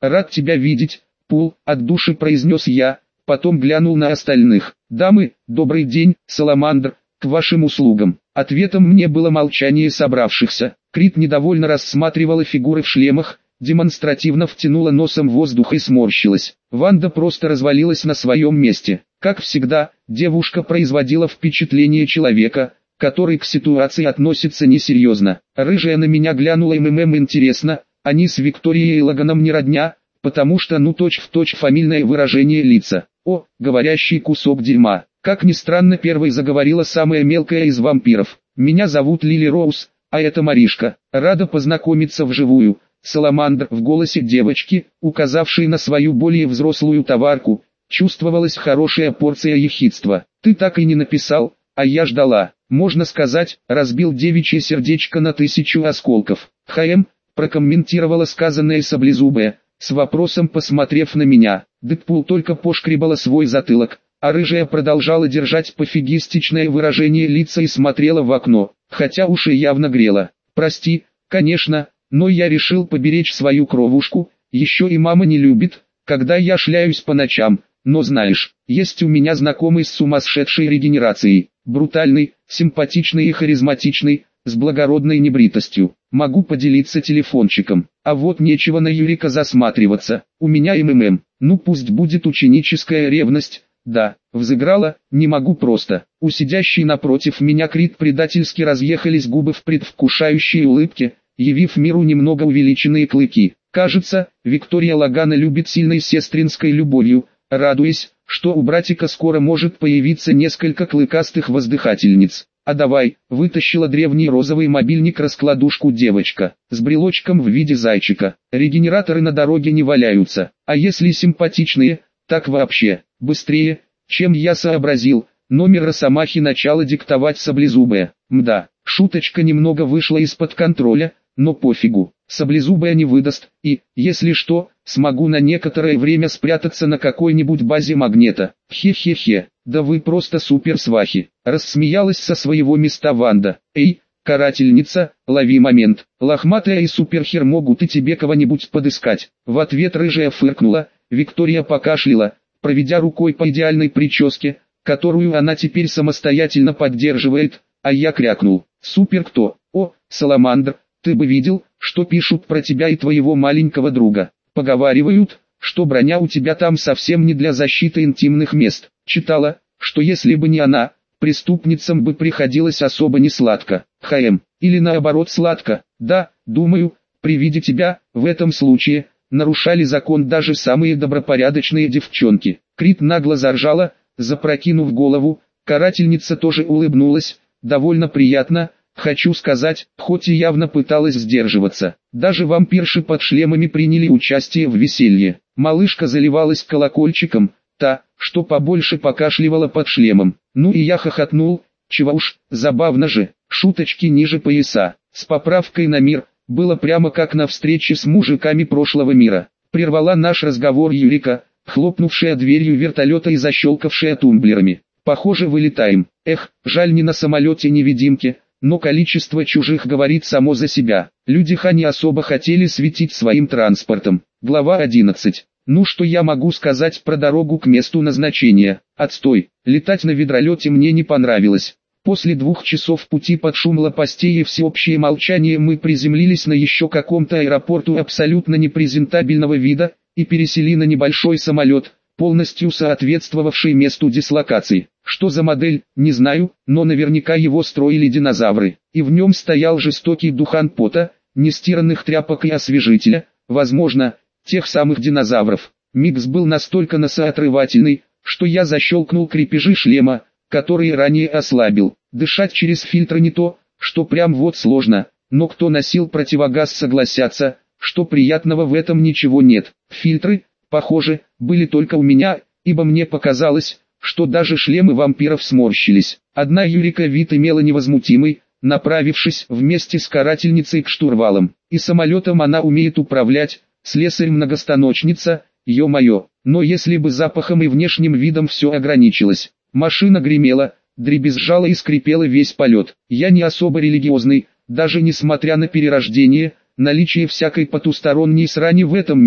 рад тебя видеть, Пул, от души произнес я, потом глянул на остальных. Дамы, добрый день, Саламандр, к вашим услугам. Ответом мне было молчание собравшихся. Крит недовольно рассматривала фигуры в шлемах, демонстративно втянула носом воздух и сморщилась. Ванда просто развалилась на своем месте. Как всегда, девушка производила впечатление человека, который к ситуации относится несерьезно. Рыжая на меня глянула интересно, они с Викторией и Лаганом не родня, потому что точь-в-точь фамильное выражение лица. О, говорящий кусок дерьма. Как ни странно, первой заговорила самая мелкая из вампиров. Меня зовут Лили Роуз, а это Маришка. Рада познакомиться вживую. Саламандр, в голосе девочки, указавшей на свою более взрослую товарку, чувствовалась хорошая порция ехидства. Ты так и не написал, а я ждала. Можно сказать, разбил девичье сердечко на 1000 осколков. Прокомментировала сказанное саблезубая, с вопросом посмотрев на меня. Дэдпул только пошкребала свой затылок, а рыжая продолжала держать пофигистичное выражение лица и смотрела в окно, хотя уши явно грела. Прости, конечно, но я решил поберечь свою кровушку, еще и мама не любит, когда я шляюсь по ночам, но знаешь, есть у меня знакомый с сумасшедшей регенерацией, брутальный, симпатичный и харизматичный, с благородной небритостью. Могу поделиться телефончиком. А вот нечего на Юрика засматриваться. У меня ну пусть будет ученическая ревность. Да, взыграла, не могу просто. У сидящей напротив меня Крит предательски разъехались губы в предвкушающей улыбке, явив миру немного увеличенные клыки. Кажется, Виктория Лагана любит сильной сестринской любовью, радуясь, что у братика скоро может появиться несколько клыкастых воздыхательниц. А давай, вытащила древний розовый мобильник-раскладушку девочка, с брелочком в виде зайчика. Регенераторы на дороге не валяются, а если симпатичные, так вообще, быстрее, чем я сообразил. Номер Росомахи начала диктовать саблезубая. Мда, шуточка немного вышла из-под контроля, но пофигу, саблезубая не выдаст, и, если что, смогу на некоторое время спрятаться на какой-нибудь базе магнета. Хе-хе-хе, да вы просто суперсвахи, рассмеялась со своего места Ванда. Эй, карательница, лови момент, лохматая и суперхер могут и тебе кого-нибудь подыскать. В ответ рыжая фыркнула, Виктория покашляла, проведя рукой по идеальной прическе, которую она теперь самостоятельно поддерживает, а я крякнул. Супер кто? О, Саламандр, ты бы видел, что пишут про тебя и твоего маленького друга. Поговаривают, что броня у тебя там совсем не для защиты интимных мест. Читала, что если бы не она, преступницам бы приходилось особо не сладко. Или наоборот сладко. Да, думаю, при виде тебя, в этом случае, нарушали закон даже самые добропорядочные девчонки. Крит нагло заржала, запрокинув голову, карательница тоже улыбнулась, довольно приятно, хочу сказать, хоть и явно пыталась сдерживаться. Даже вампирши под шлемами приняли участие в веселье. Малышка заливалась колокольчиком, та, что побольше покашливала под шлемом. Ну и я хохотнул, чего уж, забавно же, шуточки ниже пояса. С поправкой на мир, было прямо как на встрече с мужиками прошлого мира. Прервала наш разговор Юрика, хлопнувшая дверью вертолета и защелкавшая тумблерами. Похоже, вылетаем. Эх, жаль не на самолете-невидимке, но количество чужих говорит само за себя. Люди не особо хотели светить своим транспортом. Глава 11. Ну что я могу сказать про дорогу к месту назначения? Отстой. Летать на ведролете мне не понравилось. После 2 часов пути под шум лопастей и всеобщее молчание мы приземлились на еще каком-то аэропорту абсолютно непрезентабельного вида, и пересели на небольшой самолет, полностью соответствовавший месту дислокации. Что за модель, не знаю, но наверняка его строили динозавры, и в нем стоял жестокий духан пота, нестиранных тряпок и освежителя, возможно, тех самых динозавров. Микс был настолько носоотрывательный, что я защелкнул крепежи шлема, который ранее ослабил. Дышать через фильтры не то, что прям вот сложно, но кто носил противогаз согласятся, что приятного в этом ничего нет. Фильтры, похоже, были только у меня, ибо мне показалось, что даже шлемы вампиров сморщились. Одна Юрика вид имела невозмутимый, направившись вместе с карательницей к штурвалам. И самолетом она умеет управлять, слесарь-многостаночница, ё-моё. Но если бы запахом и внешним видом все ограничилось. Машина гремела, дребезжала и скрипела весь полет. Я не особо религиозный, даже несмотря на перерождение, наличие всякой потусторонней срани в этом мире,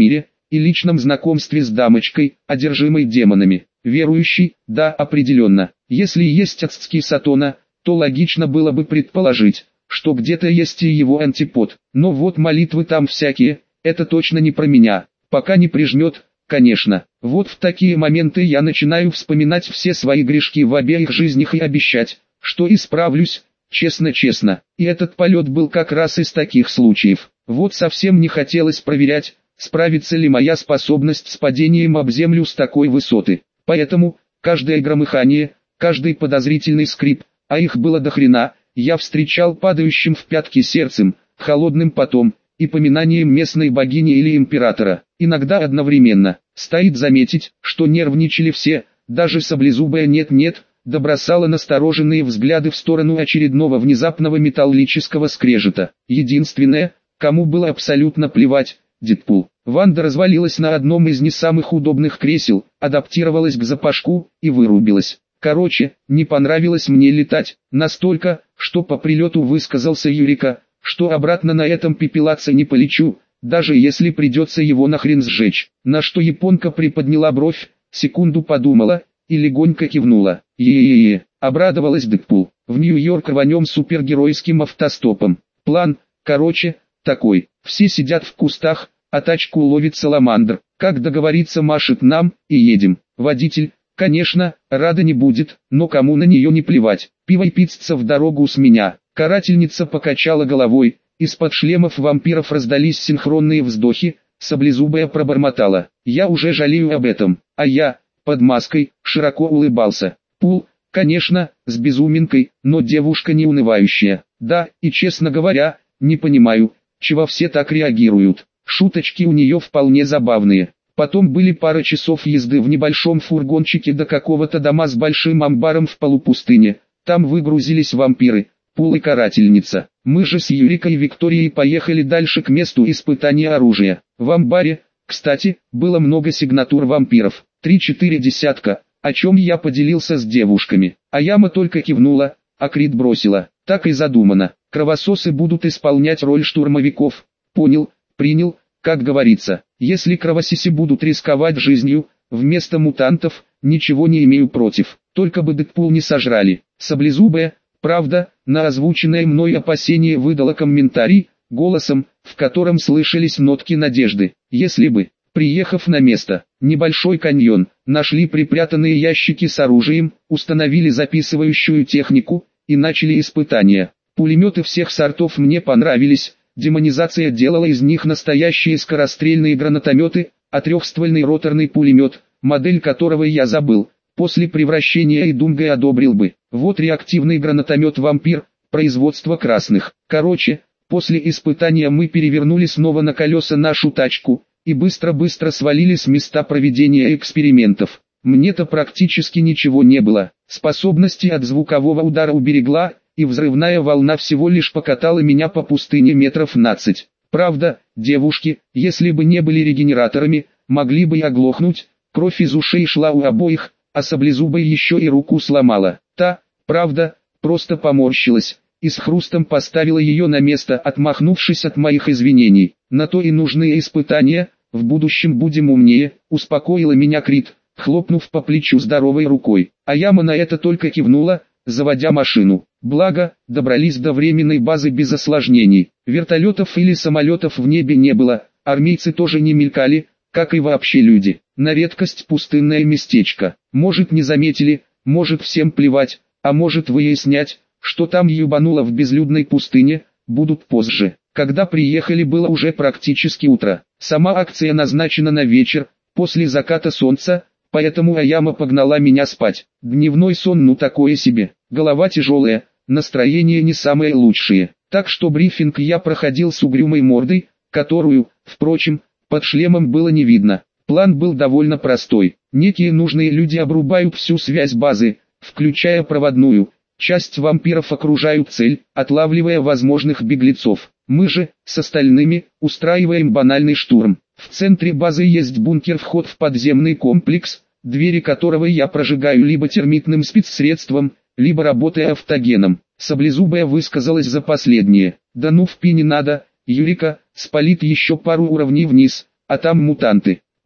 и личном знакомстве с дамочкой, одержимой демонами. Верующий, да, определенно. Если есть ацтский сатана, то логично было бы предположить, что где-то есть и его антипод. Но вот молитвы там всякие, это точно не про меня. Пока не прижмет, конечно. Вот в такие моменты я начинаю вспоминать все свои грешки в обеих жизнях и обещать, что исправлюсь, честно-честно. И этот полет был как раз из таких случаев. Вот совсем не хотелось проверять, справится ли моя способность с падением об землю с такой высоты. Поэтому, каждое громыхание, каждый подозрительный скрип, а их было до хрена, я встречал падающим в пятки сердцем, холодным потом, и поминанием местной богини или императора. Иногда одновременно. Стоит заметить, что нервничали все, даже саблезубая нет-нет, добросала настороженные взгляды в сторону очередного внезапного металлического скрежета. Единственное, кому было абсолютно плевать, Дэдпул. Ванда развалилась на одном из не самых удобных кресел, адаптировалась к запашку и вырубилась. Короче, не понравилось мне летать, настолько, что по прилету высказался Юрика, что обратно на этом пепелаце не полечу, даже если придется его нахрен сжечь. На что японка приподняла бровь, секунду подумала и легонько кивнула. Е-е-е, обрадовалась Дэдпул. В Нью-Йорк рванем супергеройским автостопом. План, короче, такой. Все сидят в кустах, а тачку ловит Саламандр. Как договориться, машет нам, и едем. Водитель, конечно, рада не будет, но кому на нее не плевать. Пиво и пицца в дорогу с меня. Карательница покачала головой, из-под шлемов вампиров раздались синхронные вздохи, саблезубая пробормотала. Я уже жалею об этом, а я, под маской, широко улыбался. Пул, конечно, с безуминкой, но девушка не унывающая. Да, и честно говоря, не понимаю, чего все так реагируют. Шуточки у нее вполне забавные. Потом были пара часов езды в небольшом фургончике до какого-то дома с большим амбаром в полупустыне. Там выгрузились вампиры, Пул и карательница. Мы же с Юрикой и Викторией поехали дальше к месту испытания оружия. В амбаре, кстати, было много сигнатур вампиров, 3-4 десятка, о чем я поделился с девушками. А Яма только кивнула, а Крит бросила. Так и задумано. Кровососы будут исполнять роль штурмовиков. Понял, принял, как говорится. Если кровососы будут рисковать жизнью, вместо мутантов, ничего не имею против. Только бы Дэдпул не сожрали. Саблезубая, правда, на озвученное мной опасение выдала комментарий, голосом, в котором слышались нотки надежды. Если бы, приехав на место, небольшой каньон, нашли припрятанные ящики с оружием, установили записывающую технику и начали испытания. Пулеметы всех сортов мне понравились, демонизация делала из них настоящие скорострельные гранатометы, а трехствольный роторный пулемет, модель которого я забыл, после превращения и Думгой одобрил бы. Вот реактивный гранатомет «Вампир», производство красных. Короче, после испытания мы перевернули снова на колеса нашу тачку, и быстро-быстро свалили с места проведения экспериментов. Мне-то практически ничего не было, способности от звукового удара уберегла, и взрывная волна всего лишь покатала меня по пустыне метров 15. Правда, девушки, если бы не были регенераторами, могли бы и оглохнуть, кровь из ушей шла у обоих, а саблезубой еще и руку сломала. Та, правда, просто поморщилась, и с хрустом поставила ее на место, отмахнувшись от моих извинений. На то и нужны испытания, в будущем будем умнее, успокоила меня Крит, хлопнув по плечу здоровой рукой. А Яма на это только кивнула, заводя машину. Благо, добрались до временной базы без осложнений. Вертолетов или самолетов в небе не было, армейцы тоже не мелькали, как и вообще люди. На редкость пустынное местечко. Может, не заметили, может, всем плевать, а может, выяснять, что там ебануло в безлюдной пустыне, будут позже. Когда приехали, было уже практически утро. Сама акция назначена на вечер, после заката солнца, поэтому Аяма погнала меня спать. Дневной сон ну такое себе, голова тяжелая, настроение не самое лучшее. Так что брифинг я проходил с угрюмой мордой, которую, впрочем, под шлемом было не видно. План был довольно простой. Некие нужные люди обрубают всю связь базы, включая проводную. Часть вампиров окружают цель, отлавливая возможных беглецов. Мы же, с остальными, устраиваем банальный штурм. В центре базы есть бункер-вход в подземный комплекс, двери которого я прожигаю либо термитным спецсредством, либо работая автогеном. Саблезубая высказалась за последнее. Да ну в пи не надо, Юрика, спалит еще пару уровней вниз, а там мутанты.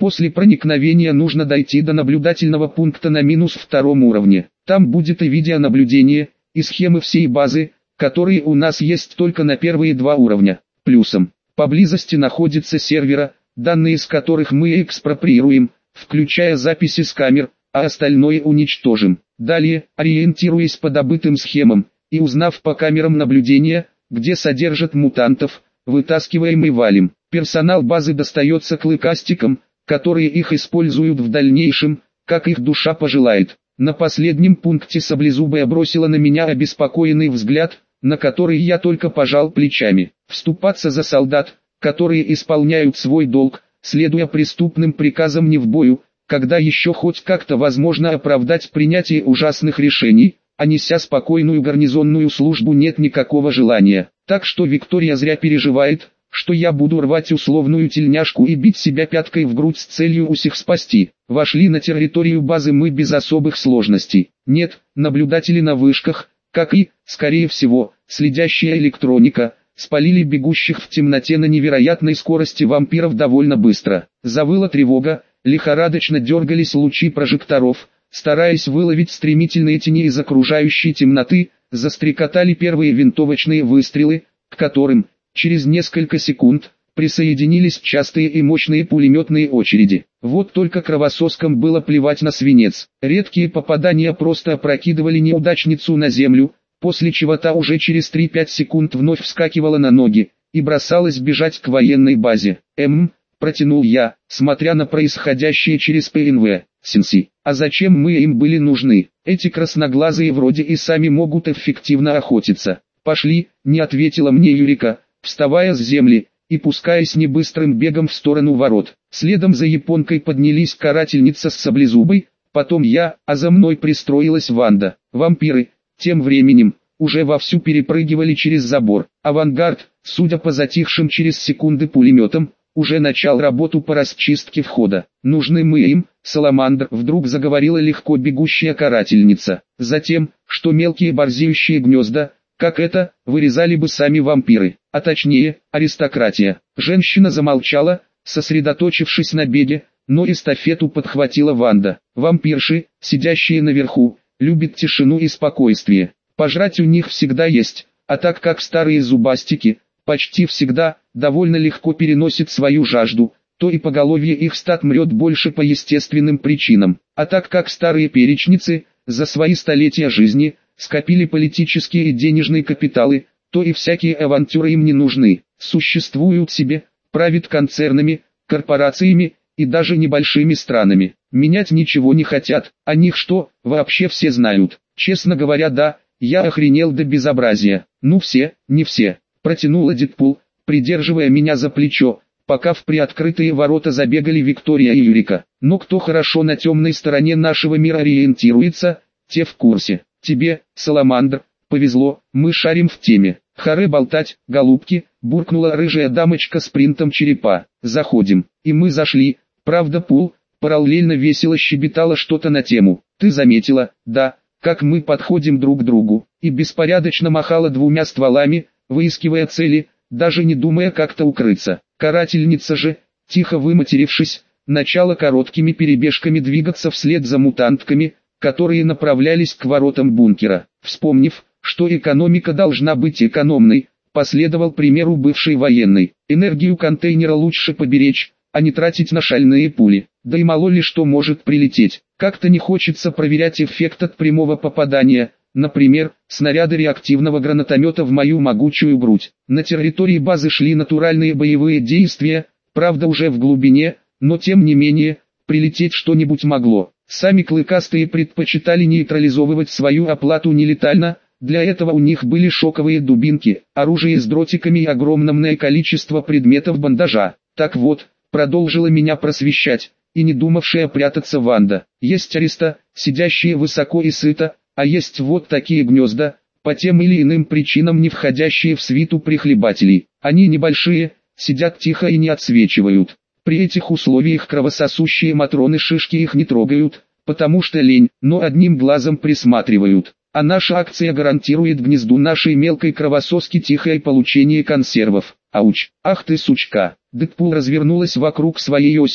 После проникновения нужно дойти до наблюдательного пункта на -2 уровне. Там будет и видеонаблюдение, и схемы всей базы, которые у нас есть только на первые 2 уровня. Плюсом, поблизости находится сервера, данные с которых мы экспроприируем, включая записи с камер, а остальное уничтожим. Далее, ориентируясь по добытым схемам, и узнав по камерам наблюдения, где содержат мутантов, вытаскиваем и валим. Персонал базы достается клыкастикам, которые их используют в дальнейшем, как их душа пожелает. На последнем пункте Саблезубая бросила на меня обеспокоенный взгляд, на который я только пожал плечами. Вступаться за солдат, которые исполняют свой долг, следуя преступным приказам не в бою, когда еще хоть как-то возможно оправдать принятие ужасных решений, а неся спокойную гарнизонную службу нет никакого желания. Так что Виктория зря переживает, что я буду рвать условную тельняшку и бить себя пяткой в грудь с целью усих спасти. Вошли на территорию базы мы без особых сложностей. Нет, наблюдатели на вышках, как и, скорее всего, следящая электроника, спалили бегущих в темноте на невероятной скорости вампиров довольно быстро. Завыла тревога, лихорадочно дергались лучи прожекторов, стараясь выловить стремительные тени из окружающей темноты, застрекотали первые винтовочные выстрелы, к которым, через несколько секунд, присоединились частые и мощные пулеметные очереди. Вот только кровососкам было плевать на свинец. Редкие попадания просто опрокидывали неудачницу на землю, после чего та уже через 3-5 секунд вновь вскакивала на ноги и бросалась бежать к военной базе. Протянул я, смотря на происходящее через ПНВ. Сенси, а зачем мы им были нужны? Эти красноглазые вроде и сами могут эффективно охотиться. Пошли, не ответила мне Юрика, вставая с земли и пускаясь небыстрым бегом в сторону ворот. Следом за японкой поднялись карательница с Саблезубой, потом я, а за мной пристроилась Ванда. Вампиры, тем временем, уже вовсю перепрыгивали через забор. Авангард, судя по затихшим через секунды пулеметам, уже начал работу по расчистке входа. Нужны мы им, Саламандр, вдруг заговорила легко бегущая карательница. Затем, что мелкие борзеющие гнезда, как это, вырезали бы сами вампиры, а точнее, аристократия. Женщина замолчала, сосредоточившись на беге, но эстафету подхватила Ванда. Вампирши, сидящие наверху, любят тишину и спокойствие. Пожрать у них всегда есть, а так как старые зубастики, почти всегда, довольно легко переносят свою жажду, то и поголовье их стад мрет больше по естественным причинам. А так как старые перечницы, за свои столетия жизни, скопили политические и денежные капиталы, то и всякие авантюры им не нужны. Существуют себе, правят концернами, корпорациями и даже небольшими странами. Менять ничего не хотят, о них что, вообще все знают. Честно говоря, да, я охренел до безобразия. Ну все, не все. Протянула Дэдпул, придерживая меня за плечо, пока в приоткрытые ворота забегали Виктория и Юрика. Но кто хорошо на темной стороне нашего мира ориентируется, те в курсе. Тебе, Саламандр, повезло, мы шарим в теме. Харе болтать, голубки, буркнула рыжая дамочка с принтом черепа. Заходим. И мы зашли. Правда, Пул параллельно весело щебетала что-то на тему. Ты заметила, да, как мы подходим друг к другу, и беспорядочно махала 2 стволами, выискивая цели, даже не думая как-то укрыться. Карательница же, тихо выматерившись, начала короткими перебежками двигаться вслед за мутантками, которые направлялись к воротам бункера. Вспомнив, что экономика должна быть экономной, последовал примеру бывшей военной. Энергию контейнера лучше поберечь, а не тратить на шальные пули. Да и мало ли что может прилететь. Как-то не хочется проверять эффект от прямого попадания. Например, снаряды реактивного гранатомета в мою могучую грудь. На территории базы шли натуральные боевые действия, правда уже в глубине, но тем не менее, прилететь что-нибудь могло. Сами клыкастые предпочитали нейтрализовывать свою оплату нелетально, для этого у них были шоковые дубинки, оружие с дротиками и огромное количество предметов бандажа. Так вот, продолжила меня просвещать, и не думавшая прятаться Ванда. Есть ареста, сидящие высоко и сыто, а есть вот такие гнезда, по тем или иным причинам не входящие в свиту прихлебателей. Они небольшие, сидят тихо и не отсвечивают. При этих условиях кровососущие матроны шишки их не трогают, потому что лень, но одним глазом присматривают. А наша акция гарантирует гнезду нашей мелкой кровососки тихое получение консервов. Ауч, ах ты сучка. Дэдпул развернулась вокруг своей оси,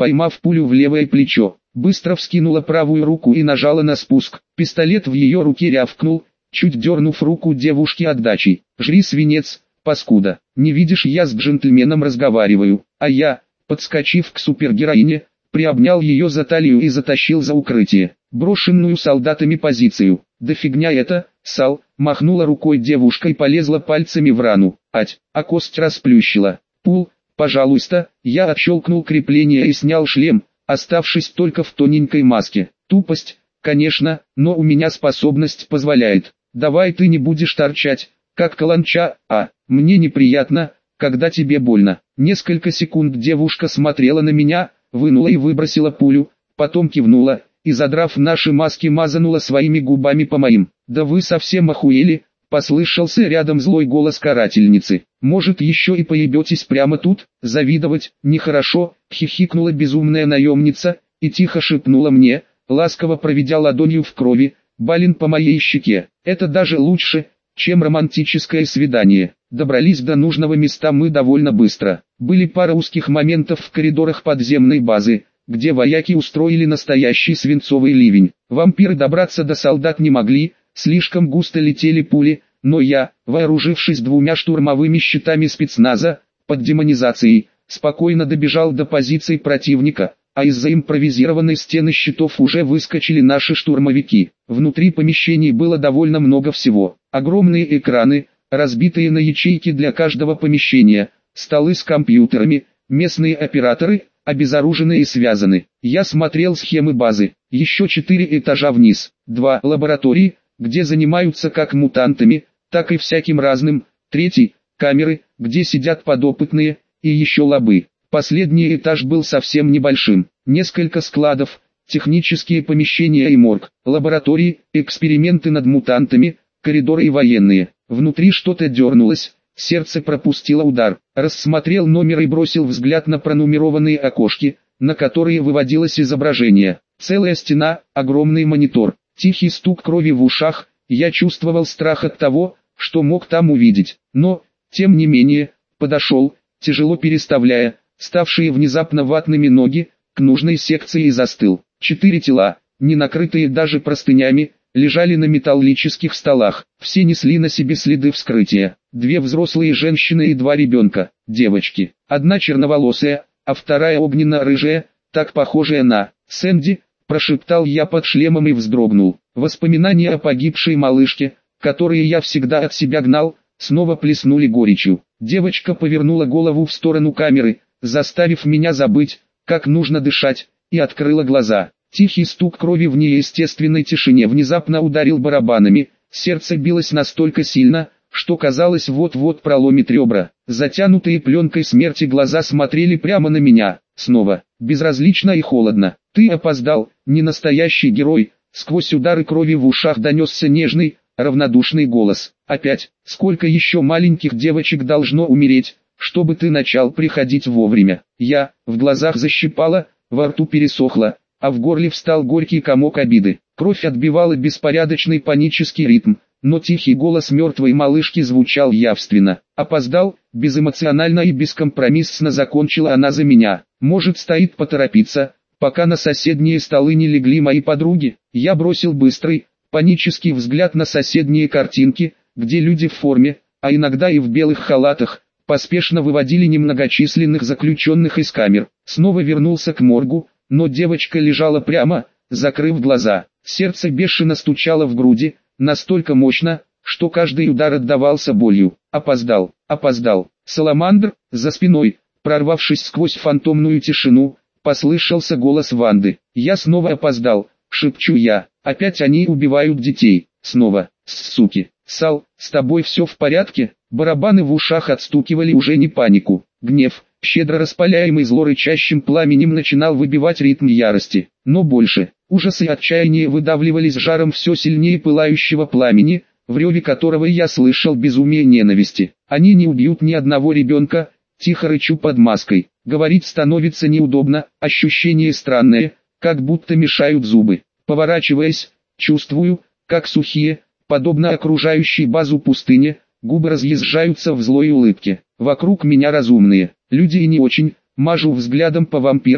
поймав пулю в левое плечо. Быстро вскинула правую руку и нажала на спуск. Пистолет в ее руке рявкнул, чуть дернув руку девушки отдачей. «Жри свинец, паскуда! Не видишь, я с джентльменом разговариваю!» А я, подскочив к супергероине, приобнял ее за талию и затащил за укрытие, брошенную солдатами позицию. «Да фигня это, Сал!» — махнула рукой девушка и полезла пальцами в рану. «Ать!» — а кость расплющила. «Пул, пожалуйста!» Я отщелкнул крепление и снял шлем, оставшись только в тоненькой маске. Тупость, конечно, но у меня способность позволяет. «Давай ты не будешь торчать, как каланча, мне неприятно, когда тебе больно». Несколько секунд девушка смотрела на меня, вынула и выбросила пулю, потом кивнула, и задрав наши маски мазанула своими губами по моим. «Да вы совсем охуели?» — послышался рядом злой голос карательницы. «Может, еще и поебетесь прямо тут?» «Завидовать нехорошо», — хихикнула безумная наемница, и тихо шепнула мне, ласково проведя ладонью в крови, балин по моей щеке. «Это даже лучше, чем романтическое свидание». Добрались до нужного места мы довольно быстро. Были пара узких моментов в коридорах подземной базы, где вояки устроили настоящий свинцовый ливень. Вампиры добраться до солдат не могли, слишком густо летели пули, но я, вооружившись 2 штурмовыми щитами спецназа, под демонизацией, спокойно добежал до позиций противника, а из-за импровизированной стены щитов уже выскочили наши штурмовики. Внутри помещений было довольно много всего. Огромные экраны, разбитые на ячейки для каждого помещения, столы с компьютерами, местные операторы, обезоружены и связаны. Я смотрел схемы базы. Еще 4 этажа вниз, 2 лаборатории, где занимаются как мутантами, так и всяким разным, 3 камеры, где сидят подопытные, и еще лабы. Последний этаж был совсем небольшим. Несколько складов, технические помещения и морг, лаборатории, эксперименты над мутантами, коридоры и военные. Внутри что-то дернулось, сердце пропустило удар. Рассмотрел номер и бросил взгляд на пронумерованные окошки, на которые выводилось изображение. Целая стена, огромный монитор, тихий стук крови в ушах. Я чувствовал страх от того, что мог там увидеть. Но, тем не менее, подошел, тяжело переставляя ставшие внезапно ватными ноги, к нужной секции и застыл. 4 тела, не накрытые даже простынями, лежали на металлических столах. Все несли на себе следы вскрытия. 2 взрослые женщины и 2 ребенка, девочки. Одна черноволосая, а вторая огненно-рыжая, так похожая на Сэнди, прошептал я под шлемом и вздрогнул. Воспоминания о погибшей малышке, которые я всегда от себя гнал, снова плеснули горечью. Девочка повернула голову в сторону камеры, заставив меня забыть, как нужно дышать, и открыла глаза. Тихий стук крови в неестественной тишине внезапно ударил барабанами, сердце билось настолько сильно, что казалось вот-вот проломит ребра. Затянутые пленкой смерти глаза смотрели прямо на меня, снова, безразлично и холодно. «Ты опоздал, не настоящий герой», сквозь удары крови в ушах донесся нежный, равнодушный голос. «Опять, сколько еще маленьких девочек должно умереть, чтобы ты начал приходить вовремя?» В глазах защипало, во рту пересохло, а в горле встал горький комок обиды. Кровь отбивала беспорядочный панический ритм, но тихий голос мертвой малышки звучал явственно. «Опоздал», безэмоционально и бескомпромиссно закончила она за меня. «Может, стоит поторопиться, пока на соседние столы не легли мои подруги?» Я бросил быстрый, панический взгляд на соседние картинки, где люди в форме, а иногда и в белых халатах, поспешно выводили немногочисленных заключенных из камер. Снова вернулся к моргу, но девочка лежала прямо, закрыв глаза. Сердце бешено стучало в груди, настолько мощно, что каждый удар отдавался болью. «Опоздал, опоздал». Саламандр, за спиной, прорвавшись сквозь фантомную тишину, послышался голос Ванды. «Я снова опоздал», — шепчу я. «Опять они убивают детей. Снова, суки». «Сал, с тобой все в порядке?» Барабаны в ушах отстукивали уже не панику. Гнев, щедро распаляемый злорычащим пламенем, начинал выбивать ритм ярости. Но больше, ужас и отчаяние выдавливались жаром все сильнее пылающего пламени, в реве которого я слышал безумие ненависти. «Они не убьют ни одного ребенка», тихо рычу под маской. Говорить становится неудобно, ощущение странное, как будто мешают зубы. Поворачиваясь, чувствую, как сухие, подобно окружающей базу пустыне, губы разъезжаются в злой улыбке. Вокруг меня разумные, люди и не очень, мажу взглядом по вампирам,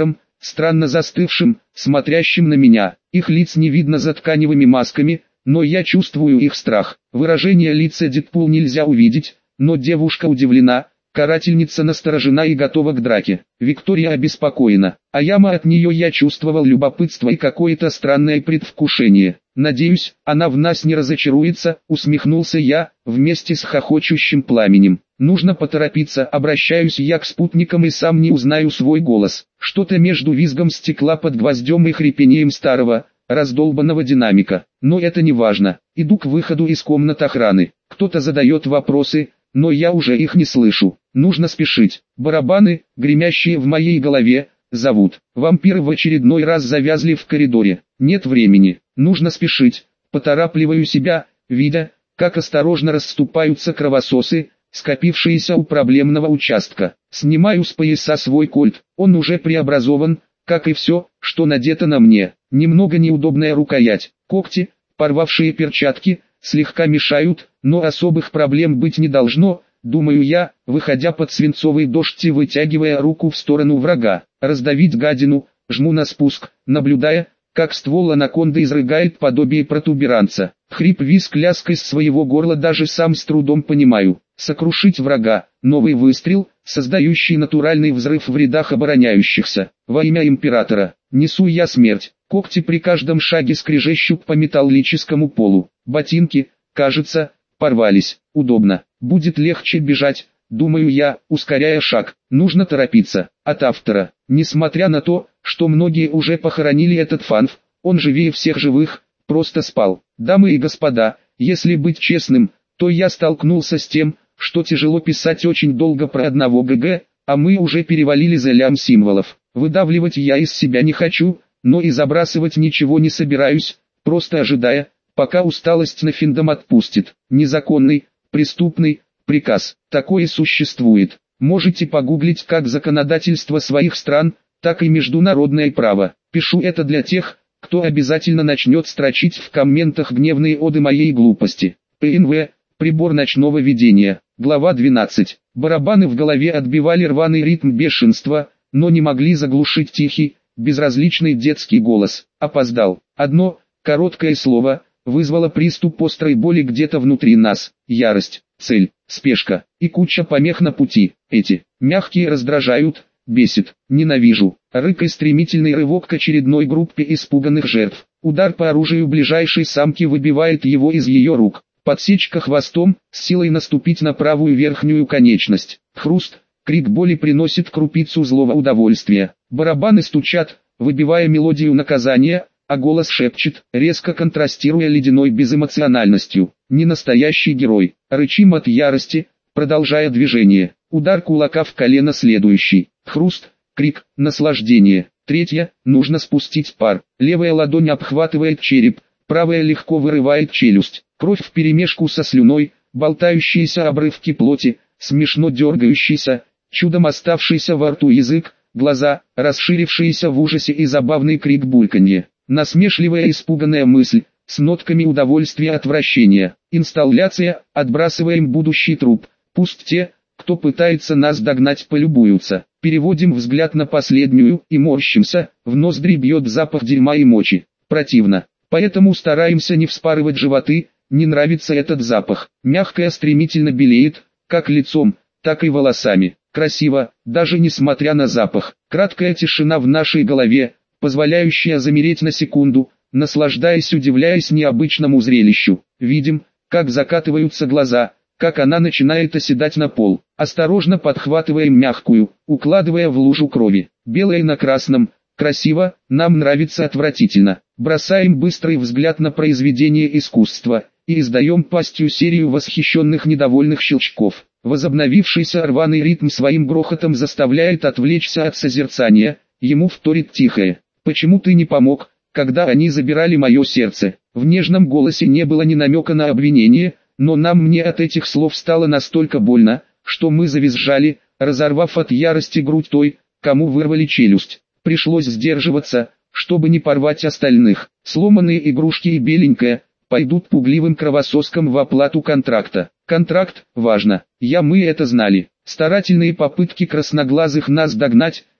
странно застывшим, смотрящим на меня. Их лиц не видно за тканевыми масками, но я чувствую их страх. Выражение лица Дэдпул нельзя увидеть, но девушка удивлена, карательница насторожена и готова к драке. Виктория обеспокоена, а яма от нее я чувствовал любопытство и какое-то странное предвкушение. Надеюсь, она в нас не разочаруется, усмехнулся я, вместе с хохочущим пламенем. Нужно поторопиться, обращаюсь я к спутникам и сам не узнаю свой голос. Что-то между визгом стекла под гвоздем и хрипением старого, раздолбанного динамика. Но это не важно. Иду к выходу из комнат охраны. Кто-то задает вопросы, но я уже их не слышу. Нужно спешить. Барабаны, гремящие в моей голове, зовут. Вампиры в очередной раз завязли в коридоре. Нет времени. Нужно спешить. Поторапливаю себя, видя, как осторожно расступаются кровососы, скопившиеся у проблемного участка. Снимаю с пояса свой кольт. Он уже преобразован, как и все, что надето на мне. Немного неудобная рукоять. Когти, порвавшие перчатки, слегка мешают, но особых проблем быть не должно, думаю я, выходя под свинцовый дождь и вытягивая руку в сторону врага. Раздавить гадину, жму на спуск, наблюдая, как ствол анаконды изрыгает подобие протуберанца. Хрип-визг лязг из своего горла даже сам с трудом понимаю. Сокрушить врага, новый выстрел, создающий натуральный взрыв в рядах обороняющихся. Во имя императора, несу я смерть. Когти при каждом шаге скрежещут по металлическому полу. Ботинки, кажется, порвались. Удобно. Будет легче бежать, думаю я, ускоряя шаг. Нужно торопиться. От автора. Несмотря на то, что многие уже похоронили этот фанф, он живее всех живых, просто спал. Дамы и господа, если быть честным, то я столкнулся с тем, что тяжело писать очень долго про одного ГГ, а мы уже перевалили за лям символов. Выдавливать я из себя не хочу, но и забрасывать ничего не собираюсь, просто ожидая, пока усталость на финдом отпустит. Незаконный, преступный, приказ. Такое существует. Можете погуглить как законодательство своих стран, так и международное право. Пишу это для тех, кто обязательно начнет строчить в комментах гневные оды моей глупости. ПНВ, прибор ночного видения. Глава 12. Барабаны в голове отбивали рваный ритм бешенства, но не могли заглушить тихий, безразличный детский голос. Опоздал. Одно, короткое слово, вызвало приступ острой боли где-то внутри нас. Ярость, цель, спешка и куча помех на пути. Эти мягкие раздражают, бесит, ненавижу. Рык и стремительный рывок к очередной группе испуганных жертв. Удар по оружию ближайшей самки выбивает его из ее рук. Подсечка хвостом, с силой наступить на правую верхнюю конечность. Хруст, крик боли приносит крупицу злого удовольствия. Барабаны стучат, выбивая мелодию наказания, а голос шепчет, резко контрастируя ледяной безэмоциональностью. Не настоящий герой. Рычим от ярости, продолжая движение. Удар кулака в колено следующий. Хруст, крик, наслаждение. Третья, нужно спустить пар. Левая ладонь обхватывает череп, правая легко вырывает челюсть. Кровь вперемешку со слюной, болтающиеся обрывки плоти, смешно дергающийся, чудом оставшийся во рту язык, глаза, расширившиеся в ужасе и забавный крик бульканье. Насмешливая испуганная мысль, с нотками удовольствия и отвращения. Инсталляция, отбрасываем будущий труп. Пусть те, кто пытается нас догнать, полюбуются. Переводим взгляд на последнюю и морщимся, в ноздри бьет запах дерьма и мочи. Противно. Поэтому стараемся не вспарывать животы, не нравится этот запах. Мягкое стремительно белеет, как лицом, так и волосами. Красиво, даже несмотря на запах. Краткая тишина в нашей голове, позволяющая замереть на секунду, наслаждаясь, удивляясь необычному зрелищу. Видим, как закатываются глаза, как она начинает оседать на пол. Осторожно подхватываем мягкую, укладывая в лужу крови. Белое на красном, красиво, нам нравится отвратительно. Бросаем быстрый взгляд на произведение искусства и издаем пастью серию восхищенных недовольных щелчков. Возобновившийся рваный ритм своим грохотом заставляет отвлечься от созерцания, ему вторит тихое: «Почему ты не помог, когда они забирали мое сердце?» В нежном голосе не было ни намека на обвинение, но мне от этих слов стало настолько больно, что мы завизжали, разорвав от ярости грудь той, кому вырвали челюсть. Пришлось сдерживаться, чтобы не порвать остальных. Сломанные игрушки и беленькая пойдут пугливым кровососкам в оплату контракта. Контракт, важно. Мы это знали. Старательные попытки красноглазых нас догнать,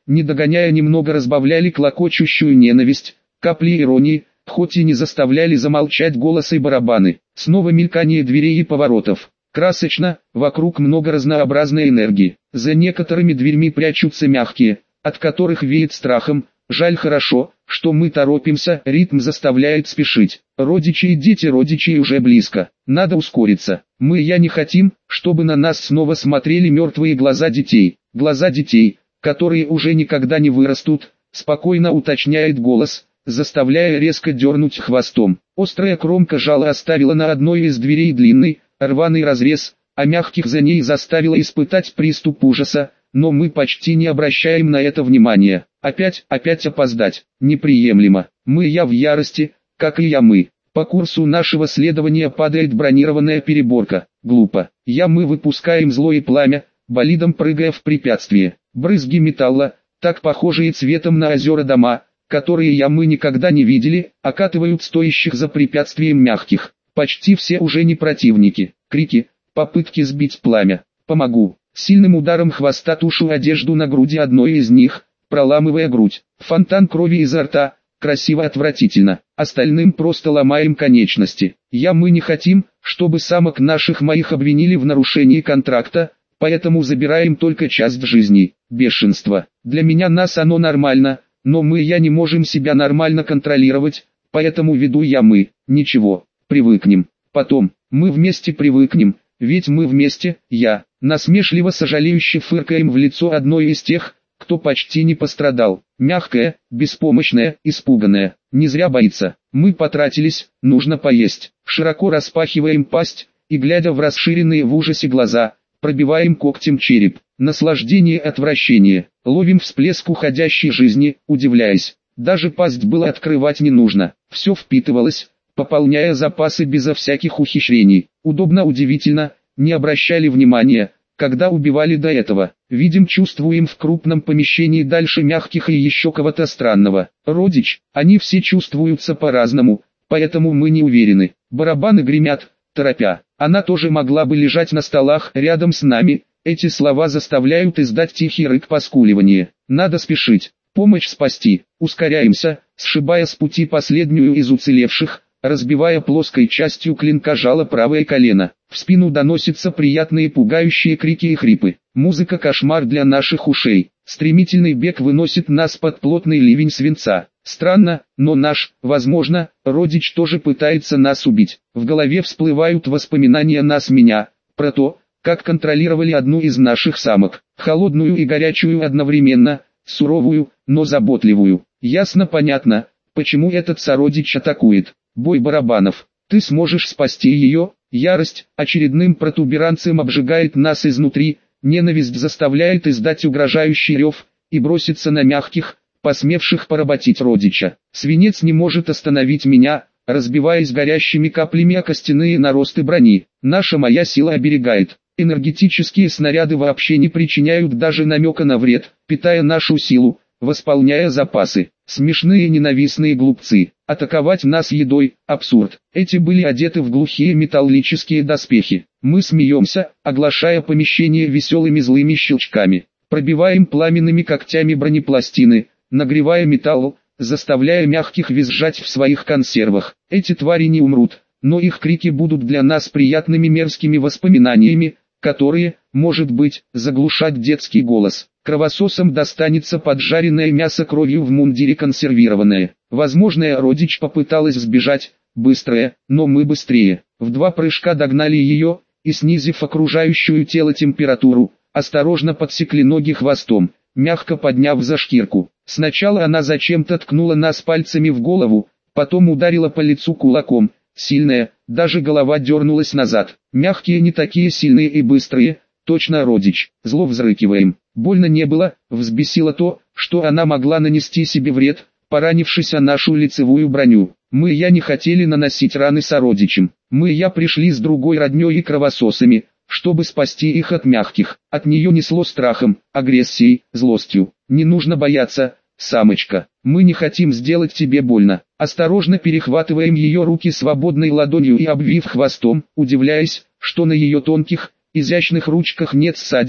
не догоняя немного разбавляли клокочущую ненависть, капли иронии, хоть и не заставляли замолчать голос и барабаны. Снова мелькание дверей и поворотов. Красочно, вокруг много разнообразной энергии. За некоторыми дверьми прячутся мягкие, от которых веет страхом. Жаль, хорошо, что мы торопимся, ритм заставляет спешить. Родичи и дети родичей уже близко. Надо ускориться. Я не хотим, чтобы на нас снова смотрели мертвые глаза детей. Глаза детей, которые уже никогда не вырастут, спокойно уточняет голос, заставляя резко дернуть хвостом. Острая кромка жала оставила на одной из дверей длинный, рваный разрез, а мягких за ней заставила испытать приступ ужаса, но мы почти не обращаем на это внимания. Опять опоздать, неприемлемо. Я в ярости, как и мы. По курсу нашего следования падает бронированная переборка. Глупо. Мы выпускаем злое пламя, болидом прыгая в препятствие. Брызги металла, так похожие цветом на озера дома, которые мы никогда не видели, окатывают стоящих за препятствием мягких. Почти все уже не противники. Крики, попытки сбить пламя. Помогу. Сильным ударом хвоста тушу одежду на груди одной из них, проламывая грудь. Фонтан крови изо рта, красиво отвратительно. Остальным просто ломаем конечности. Мы не хотим, чтобы самок моих обвинили в нарушении контракта, поэтому забираем только часть жизни. Бешенство. Для меня оно нормально, но не можем себя нормально контролировать, поэтому веду мы. Ничего, привыкнем. Потом, мы вместе привыкнем, ведь мы вместе, насмешливо сожалеюще фыркаем в лицо одной из тех, кто почти не пострадал. Мягкая, беспомощная, испуганная, не зря боится. Мы потратились, нужно поесть. Широко распахиваем пасть, и глядя в расширенные в ужасе глаза, пробиваем когтем череп. Наслаждение, отвращение. Ловим всплеск уходящей жизни, удивляясь. Даже пасть было открывать не нужно. Все впитывалось, пополняя запасы безо всяких ухищрений. Удобно, удивительно, не обращали внимания, когда убивали до этого. Видим, чувствуем в крупном помещении дальше мягких и еще кого-то странного. Родич, они все чувствуются по-разному, поэтому мы не уверены. Барабаны гремят, торопя. Она тоже могла бы лежать на столах рядом с нами. Эти слова заставляют издать тихий рык поскуливания. Надо спешить. Помощь спасти. Ускоряемся, сшибая с пути последнюю из уцелевших, разбивая плоской частью клинка жало правое колено. В спину доносятся приятные пугающие крики и хрипы. Музыка кошмар для наших ушей. Стремительный бег выносит нас под плотный ливень свинца. Странно, но возможно, родич тоже пытается нас убить. В голове всплывают воспоминания меня, про то, как контролировали одну из наших самок. Холодную и горячую одновременно, суровую, но заботливую. Ясно, понятно, почему этот сородич атакует. Бой барабанов. Ты сможешь спасти ее? Ярость очередным протуберанцем обжигает нас изнутри, ненависть заставляет издать угрожающий рев и броситься на мягких, посмевших поработить родича. Свинец не может остановить меня, разбиваясь горящими каплями о костяные наросты брони. Моя сила оберегает. Энергетические снаряды вообще не причиняют даже намека на вред, питая нашу силу, восполняя запасы. Смешные ненавистные глупцы. Атаковать нас едой – абсурд. Эти были одеты в глухие металлические доспехи. Мы смеемся, оглашая помещение веселыми злыми щелчками. Пробиваем пламенными когтями бронепластины, нагревая металл, заставляя мягких визжать в своих консервах. Эти твари не умрут, но их крики будут для нас приятными мерзкими воспоминаниями, которые, может быть, заглушат детский голос. Кровососам достанется поджаренное мясо кровью в мундире консервированное. Возможно, родич попыталась сбежать, быстрая, но мы быстрее. В 2 прыжка догнали ее, и снизив окружающую тело температуру, осторожно подсекли ноги хвостом, мягко подняв за шкирку. Сначала она зачем-то ткнула нас пальцами в голову, потом ударила по лицу кулаком, сильная, даже голова дернулась назад. Мягкие не такие сильные и быстрые, точно родич. Зло взрыкиваем. Больно не было, взбесило то, что она могла нанести себе вред, поранившись о нашу лицевую броню. Не хотели наносить раны сородичам. Пришли с другой роднёй и кровососами, чтобы спасти их от мягких. От нее несло страхом, агрессией, злостью. Не нужно бояться, самочка. Мы не хотим сделать тебе больно. Осторожно перехватываем ее руки свободной ладонью и обвив хвостом, удивляясь, что на ее тонких, изящных ручках нет ссадин,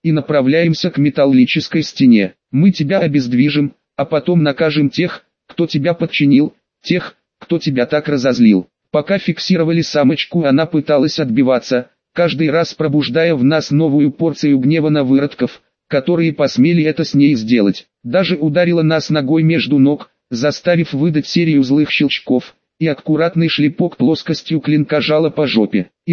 и направляемся к металлической стене. Мы тебя обездвижим, а потом накажем тех, кто тебя подчинил, тех, кто тебя так разозлил. Пока фиксировали самочку, она пыталась отбиваться, каждый раз пробуждая в нас новую порцию гнева на выродков, которые посмели это с ней сделать. Даже ударила нас ногой между ног, заставив выдать серию злых щелчков, и аккуратный шлепок плоскостью клинка жала по жопе. И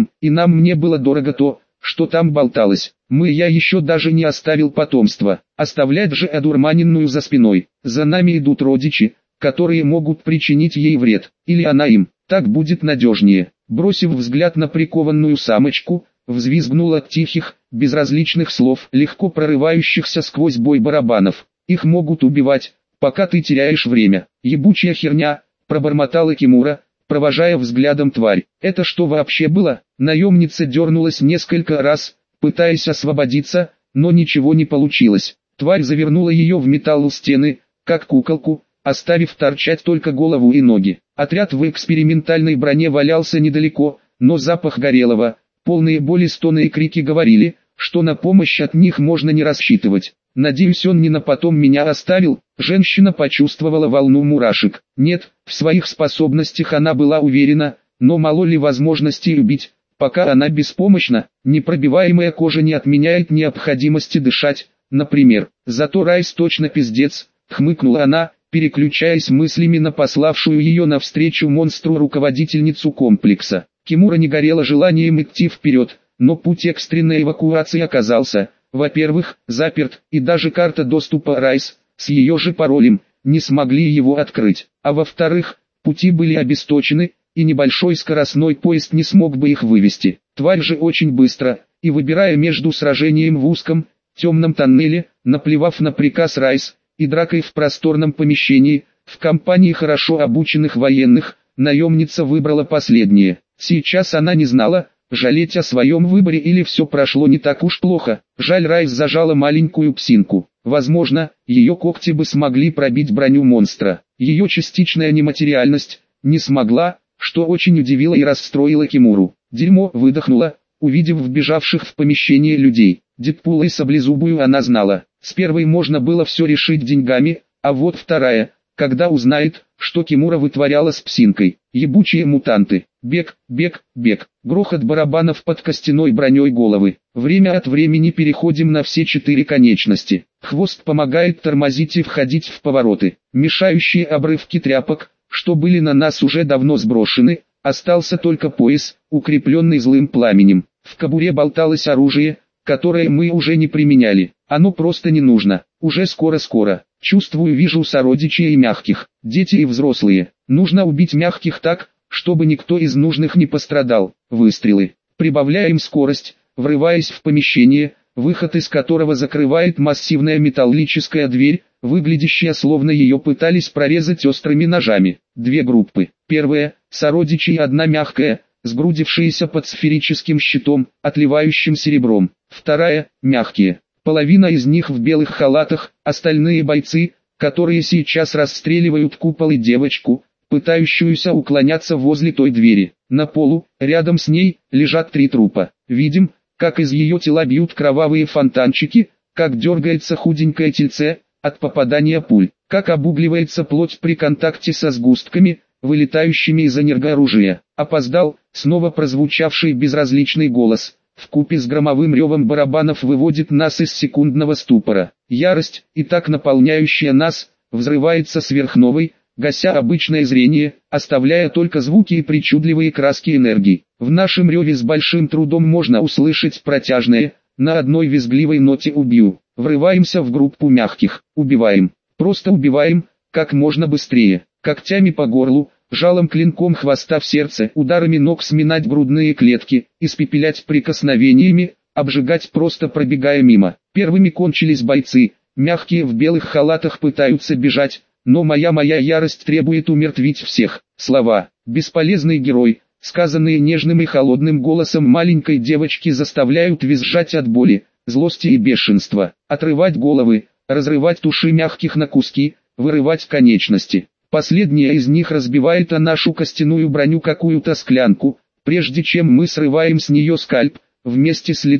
мне было дорого то, что там болталось. Я еще даже не оставил потомства, оставлять же одурманенную за спиной. За нами идут родичи, которые могут причинить ей вред, или она им, так будет надежнее. Бросив взгляд на прикованную самочку, взвизгнул от тихих, безразличных слов, легко прорывающихся сквозь бой барабанов. Их могут убивать, пока ты теряешь время. Ебучая херня, пробормотала Кимура, провожая взглядом тварь. Это что вообще было? Наемница дернулась несколько раз, пытаясь освободиться, но ничего не получилось. Тварь завернула ее в металл у стены, как куколку, оставив торчать только голову и ноги. Отряд в экспериментальной броне валялся недалеко, но запах горелого, полные боли стоны и крики говорили, что на помощь от них можно не рассчитывать. Надеюсь, он не на потом меня оставил. Женщина почувствовала волну мурашек. Нет, в своих способностях она была уверена, но мало ли возможностей убить, пока она беспомощна. Непробиваемая кожа не отменяет необходимости дышать, например. Зато Райс точно пиздец, хмыкнула она, переключаясь мыслями на пославшую ее навстречу монстру руководительницу комплекса. Кимура не горела желанием идти вперед, но путь экстренной эвакуации оказался, во-первых, заперт, и даже карта доступа Райс, с ее же паролем, не смогли его открыть, а во-вторых, пути были обесточены, и небольшой скоростной поезд не смог бы их вывести. Тварь же очень быстро, и выбирая между сражением в узком, темном тоннеле, наплевав на приказ Райс, и дракой в просторном помещении, в компании хорошо обученных военных, наемница выбрала последнее. Сейчас она не знала, жалеть о своем выборе или все прошло не так уж плохо. Жаль, Райс зажала маленькую псинку. Возможно, ее когти бы смогли пробить броню монстра. Ее частичная нематериальность не смогла, что очень удивило и расстроило Кимуру. Дерьмо, выдохнула, увидев вбежавших в помещение людей. Дедпула и Саблезубую она знала. С первой можно было все решить деньгами, а вот вторая, когда узнает, что Кимура вытворяла с псинкой. Ебучие мутанты. Бег, бег, бег. Грохот барабанов под костяной броней головы. Время от времени переходим на все 4 конечности. Хвост помогает тормозить и входить в повороты. Мешающие обрывки тряпок, что были на нас уже давно сброшены, остался только пояс, укрепленный злым пламенем. В кобуре болталось оружие, которое мы уже не применяли. Оно просто не нужно. Уже скоро-скоро. Чувствую, вижу сородичей и мягких, дети и взрослые. Нужно убить мягких так, чтобы никто из нужных не пострадал. Выстрелы. Прибавляем скорость, врываясь в помещение, выход из которого закрывает массивная металлическая дверь, выглядящая словно ее пытались прорезать острыми ножами. 2 группы. Первая – сородичи и одна мягкая, сгрудившаяся под сферическим щитом, отливающим серебром. Вторая – мягкие. Половина из них в белых халатах, остальные бойцы, которые сейчас расстреливают купол и девочку, пытающуюся уклоняться возле той двери. На полу, рядом с ней, лежат 3 трупа. Видим, как из ее тела бьют кровавые фонтанчики, как дергается худенькое тельце от попадания пуль, как обугливается плоть при контакте со сгустками, вылетающими из энергооружия. Опоздал, снова прозвучавший безразличный голос, вкупе с громовым ревом барабанов выводит нас из секундного ступора. Ярость, и так наполняющая нас, взрывается сверхновой, гася обычное зрение, оставляя только звуки и причудливые краски энергии. В нашем реве с большим трудом можно услышать протяжное, на одной визгливой ноте «убью». Врываемся в группу мягких, убиваем, просто убиваем, как можно быстрее, когтями по горлу, жалом клинком хвоста в сердце, ударами ног сминать грудные клетки, испепелять прикосновениями, обжигать просто пробегая мимо. Первыми кончились бойцы, мягкие в белых халатах пытаются бежать, но моя ярость требует умертвить всех. Слова «бесполезный герой», сказанные нежным и холодным голосом маленькой девочки, заставляют визжать от боли, злости и бешенства, отрывать головы, разрывать туши мягких на куски, вырывать конечности. Последняя из них разбивает о нашу костяную броню какую-то склянку, прежде чем мы срываем с нее скальп, вместе с лицом.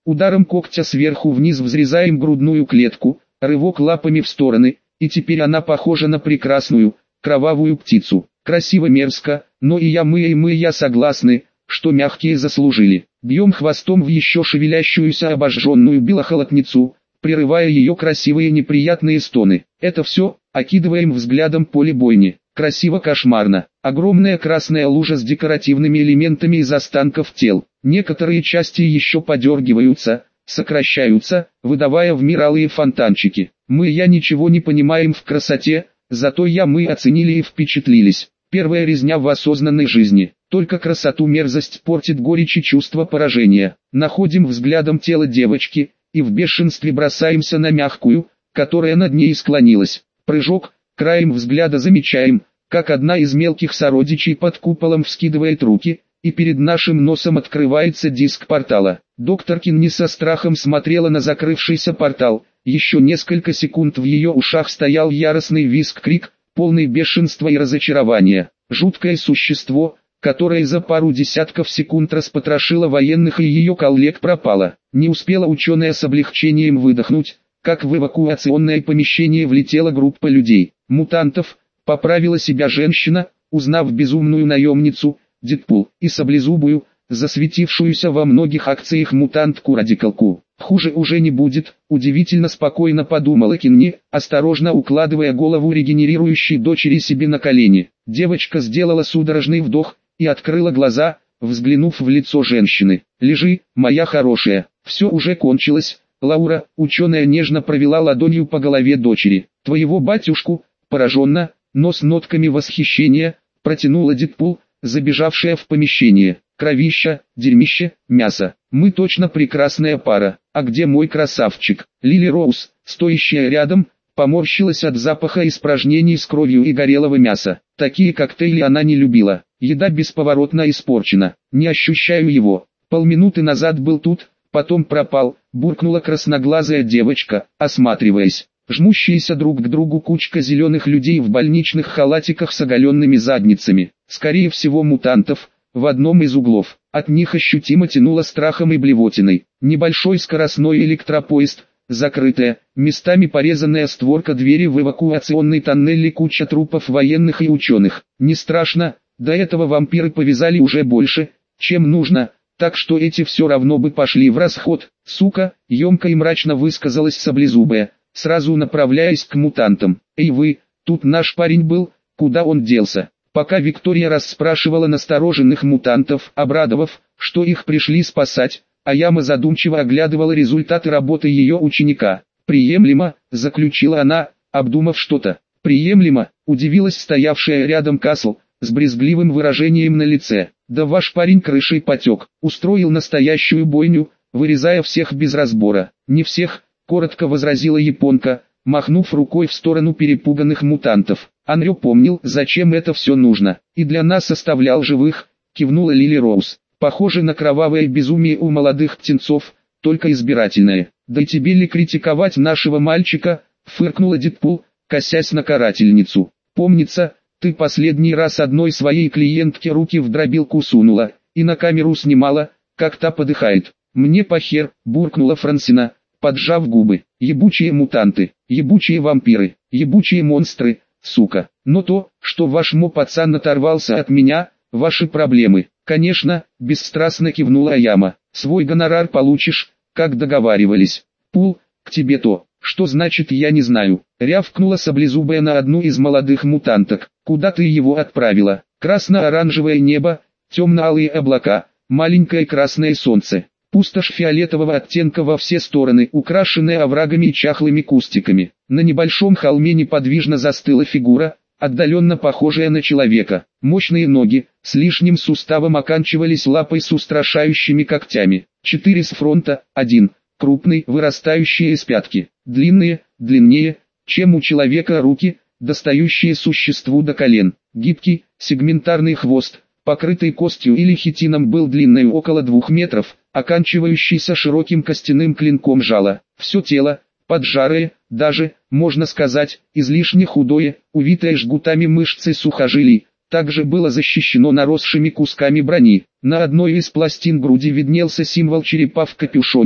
Ударом когтя сверху вниз взрезаем грудную клетку, рывок лапами в стороны, и теперь она похожа на прекрасную, кровавую птицу. Красиво мерзко, но и я согласны, что мягкие заслужили. Бьем хвостом в еще шевелящуюся обожженную белохолотницу, прерывая ее красивые неприятные стоны. Это все, окидываем взглядом поле бойни. Красиво, кошмарно. Огромная красная лужа с декоративными элементами из останков тел. Некоторые части еще подергиваются, сокращаются, выдавая в мир алые фонтанчики. Я ничего не понимаем в красоте, зато мы оценили и впечатлились. Первая резня в осознанной жизни. Только красоту мерзость портит горечь и чувство поражения. Находим взглядом тело девочки, и в бешенстве бросаемся на мягкую, которая над ней склонилась. Прыжок, краем взгляда замечаем, как одна из мелких сородичей под куполом вскидывает руки, и перед нашим носом открывается диск портала. Доктор Кинни со страхом смотрела на закрывшийся портал. Еще несколько секунд в ее ушах стоял яростный визг-крик, полный бешенства и разочарования. Жуткое существо, которое за пару десятков секунд распотрошило военных и ее коллег, пропало. Не успела ученая с облегчением выдохнуть, как в эвакуационное помещение влетела группа людей. Мутантов, поправила себя женщина, узнав безумную наемницу, Дэдпул, и саблезубую, засветившуюся во многих акциях мутантку Радикалку. Хуже уже не будет, удивительно спокойно подумала Кинни, осторожно укладывая голову регенерирующей дочери себе на колени. Девочка сделала судорожный вдох и открыла глаза, взглянув в лицо женщины. «Лежи, моя хорошая, все уже кончилось». Лаура, ученая, нежно провела ладонью по голове дочери. «Твоего батюшку», пораженно, но с нотками восхищения, протянула Дэдпул, забежавшая в помещение. «Кровища, дерьмище, мясо. Мы точно прекрасная пара. А где мой красавчик?» Лили Роуз, стоящая рядом, поморщилась от запаха испражнений с кровью и горелого мяса. Такие коктейли она не любила. Еда бесповоротно испорчена. Не ощущаю его. Полминуты назад был тут, потом пропал, буркнула красноглазая девочка, осматриваясь. Жмущиеся друг к другу кучка зеленых людей в больничных халатиках с оголенными задницами. Скорее всего мутантов, в одном из углов. От них ощутимо тянуло страхом и блевотиной. Небольшой скоростной электропоезд, закрытая, местами порезанная створка двери в эвакуационный тоннель и куча трупов военных и ученых. Не страшно, до этого вампиры повязали уже больше, чем нужно, так что эти все равно бы пошли в расход. Сука, емко и мрачно высказалась саблезубая, сразу направляясь к мутантам. «Эй вы, тут наш парень был, куда он делся?» Пока Виктория расспрашивала настороженных мутантов, обрадовав, что их пришли спасать, Аяма задумчиво оглядывала результаты работы ее ученика. «Приемлемо», — заключила она, обдумав что-то. «Приемлемо», — удивилась стоявшая рядом Касл, с брезгливым выражением на лице. «Да ваш парень крышей потек, устроил настоящую бойню, вырезая всех без разбора». «Не всех», — коротко возразила японка, махнув рукой в сторону перепуганных мутантов. «Анрё помнил, зачем это все нужно, и для нас оставлял живых», — кивнула Лили Роуз. «Похоже на кровавое безумие у молодых птенцов, только избирательное». «Да и тебе ли критиковать нашего мальчика?» — фыркнула Дэдпул, косясь на карательницу. «Помнится, ты последний раз одной своей клиентке руки в дробилку сунула, и на камеру снимала, как та подыхает». «Мне похер», — буркнула Франсина, поджав губы. «Ебучие мутанты, ебучие вампиры, ебучие монстры, сука. Но то, что ваш пацан оторвался от меня, ваши проблемы». «Конечно», — бесстрастно кивнула Аяма. «Свой гонорар получишь, как договаривались». «Пул, к тебе то». «Что значит я не знаю?» — рявкнула саблезубая на одну из молодых мутанток. «Куда ты его отправила?» «Красно-оранжевое небо, темно-алые облака, маленькое красное солнце. Пустошь фиолетового оттенка во все стороны, украшенная оврагами и чахлыми кустиками. На небольшом холме неподвижно застыла фигура, отдаленно похожая на человека. Мощные ноги, с лишним суставом оканчивались лапой с устрашающими когтями. 4 с фронта, 1, крупный, вырастающий из пятки. Длинные, длиннее, чем у человека руки, достающие существу до колен. Гибкий, сегментарный хвост, покрытый костью или хитином, был длиной около 2 метров, оканчивающийся широким костяным клинком жала. Все тело, поджарое, даже, можно сказать, излишне худое, увитое жгутами мышц и сухожилий, также было защищено наросшими кусками брони. На одной из пластин груди виднелся символ черепа в капюшоне,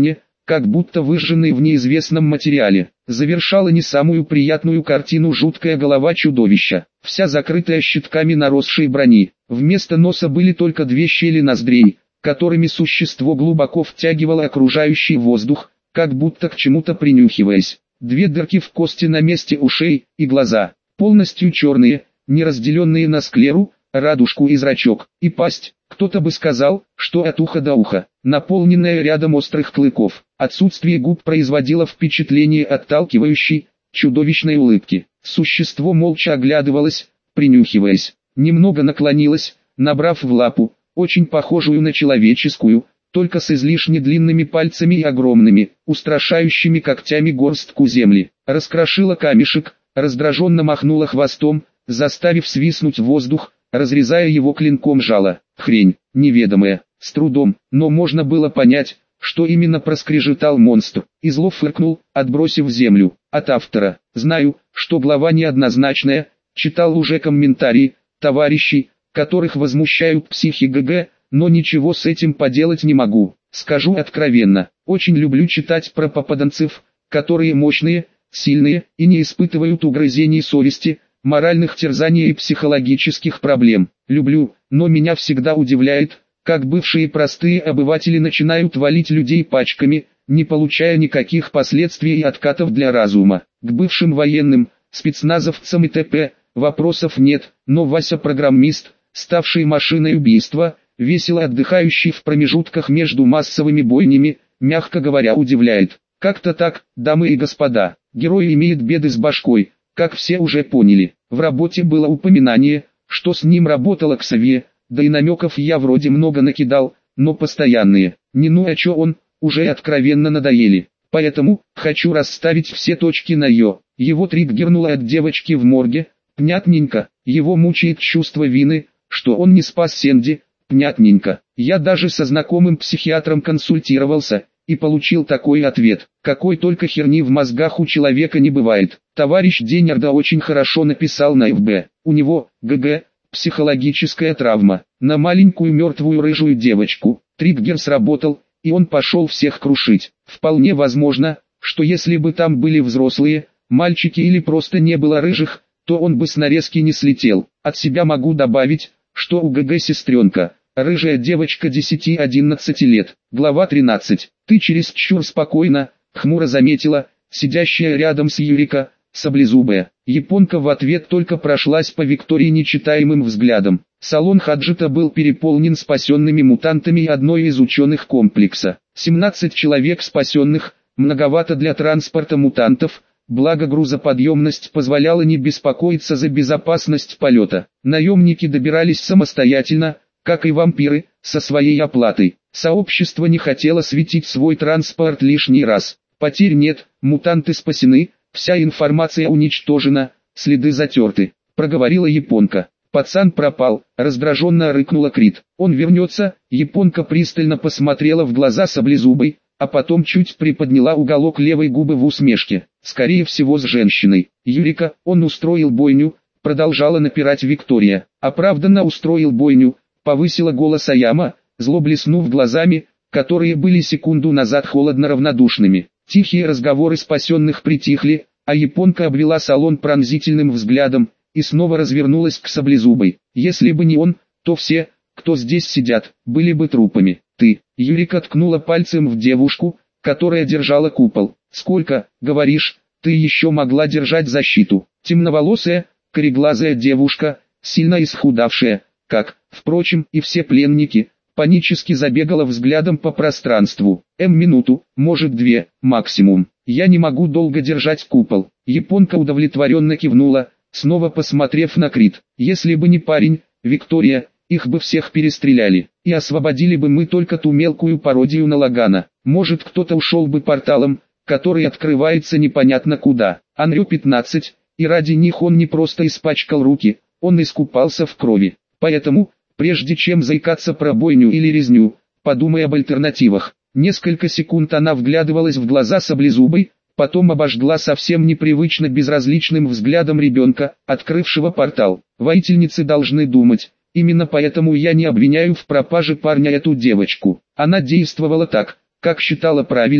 как будто выжженный в неизвестном материале. Завершала не самую приятную картину жуткая голова чудовища, вся закрытая щитками наросшей брони. Вместо носа были только две щели ноздрей, которыми существо глубоко втягивало окружающий воздух, как будто к чему-то принюхиваясь. Две дырки в кости на месте ушей и глаза, полностью черные, не разделенные на склеру, радужку и зрачок, и пасть, кто-то бы сказал, что от уха до уха, наполненная рядом острых клыков. Отсутствие губ производило впечатление отталкивающей, чудовищной улыбки. Существо молча оглядывалось, принюхиваясь, немного наклонилось, набрав в лапу, очень похожую на человеческую, только с излишне длинными пальцами и огромными, устрашающими когтями горстку земли. Раскрошила камешек, раздраженно махнула хвостом, заставив свистнуть воздух, разрезая его клинком жала. Хрень, неведомая, с трудом, но можно было понять, что именно проскрежетал монстр, и зло фыркнул, отбросив в землю. От автора. Знаю, что глава неоднозначная, читал уже комментарии, товарищей, которых возмущают психи ГГ, но ничего с этим поделать не могу. Скажу откровенно, очень люблю читать про попаданцев, которые мощные, сильные и не испытывают угрызений совести, моральных терзаний и психологических проблем. Люблю, но меня всегда удивляет, как бывшие простые обыватели начинают валить людей пачками, не получая никаких последствий и откатов для разума. К бывшим военным, спецназовцам и т.п. вопросов нет, но Вася программист, ставший машиной убийства, весело отдыхающий в промежутках между массовыми бойнями, мягко говоря удивляет. Как-то так, дамы и господа, герой имеет беды с башкой, как все уже поняли. В работе было упоминание, что с ним работала Ксавье, да и намеков я вроде много накидал, но постоянные. Не ну а чё он, уже откровенно надоели. Поэтому, хочу расставить все точки на «ё». Его триггернуло от девочки в морге, понятненько, его мучает чувство вины, что он не спас Сэнди, понятненько. Я даже со знакомым психиатром консультировался, и получил такой ответ. Какой только херни в мозгах у человека не бывает. Товарищ Денерда очень хорошо написал на ФБ. У него, ГГ, психологическая травма. На маленькую мертвую рыжую девочку. Триггер сработал, и он пошел всех крушить. Вполне возможно, что если бы там были взрослые, мальчики или просто не было рыжих, то он бы с нарезки не слетел. От себя могу добавить, что у ГГ сестренка, рыжая девочка 10-11 лет. Глава 13. Ты чересчур спокойно, хмуро заметила, сидящая рядом с Юрика, саблезубая. Японка в ответ только прошлась по Виктории нечитаемым взглядом. Салон Хаджита был переполнен спасенными мутантами и одной из ученых комплекса. 17 человек спасенных, многовато для транспорта мутантов, благо грузоподъемность позволяла не беспокоиться за безопасность полета. Наемники добирались самостоятельно, как и вампиры, со своей оплатой. Сообщество не хотело светить свой транспорт лишний раз. Потерь нет, мутанты спасены, вся информация уничтожена, следы затерты, проговорила японка. Пацан пропал, раздраженно рыкнула Крит. Он вернется, японка пристально посмотрела в глаза саблезубой, а потом чуть приподняла уголок левой губы в усмешке. Скорее всего с женщиной. Юрика, он устроил бойню, продолжала напирать Виктория. Оправданно устроил бойню, повысила голос Аяма, зло блеснув глазами, которые были секунду назад холодно равнодушными. Тихие разговоры спасенных притихли, а японка обвела салон пронзительным взглядом, и снова развернулась к саблезубой. Если бы не он, то все, кто здесь сидят, были бы трупами. Ты, Юрика ткнула пальцем в девушку, которая держала купол. Сколько, говоришь, ты еще могла держать защиту? Темноволосая, кореглазая девушка, сильно исхудавшая, как, впрочем, и все пленники, панически забегала взглядом по пространству. Минуту, может 2, максимум. Я не могу долго держать купол. Японка удовлетворенно кивнула, снова посмотрев на Крит. Если бы не парень, Виктория, их бы всех перестреляли, и освободили бы мы только ту мелкую пародию на Лагана. Может кто-то ушел бы порталом, который открывается непонятно куда. Анрю 15, и ради них он не просто испачкал руки, он искупался в крови. Поэтому, прежде чем заикаться про бойню или резню, подумай об альтернативах. Несколько секунд она вглядывалась в глаза саблезубой, потом обожгла совсем непривычно безразличным взглядом ребенка, открывшего портал. Воительницы должны думать, именно поэтому я не обвиняю в пропаже парня эту девочку. Она действовала так, как считала правильным,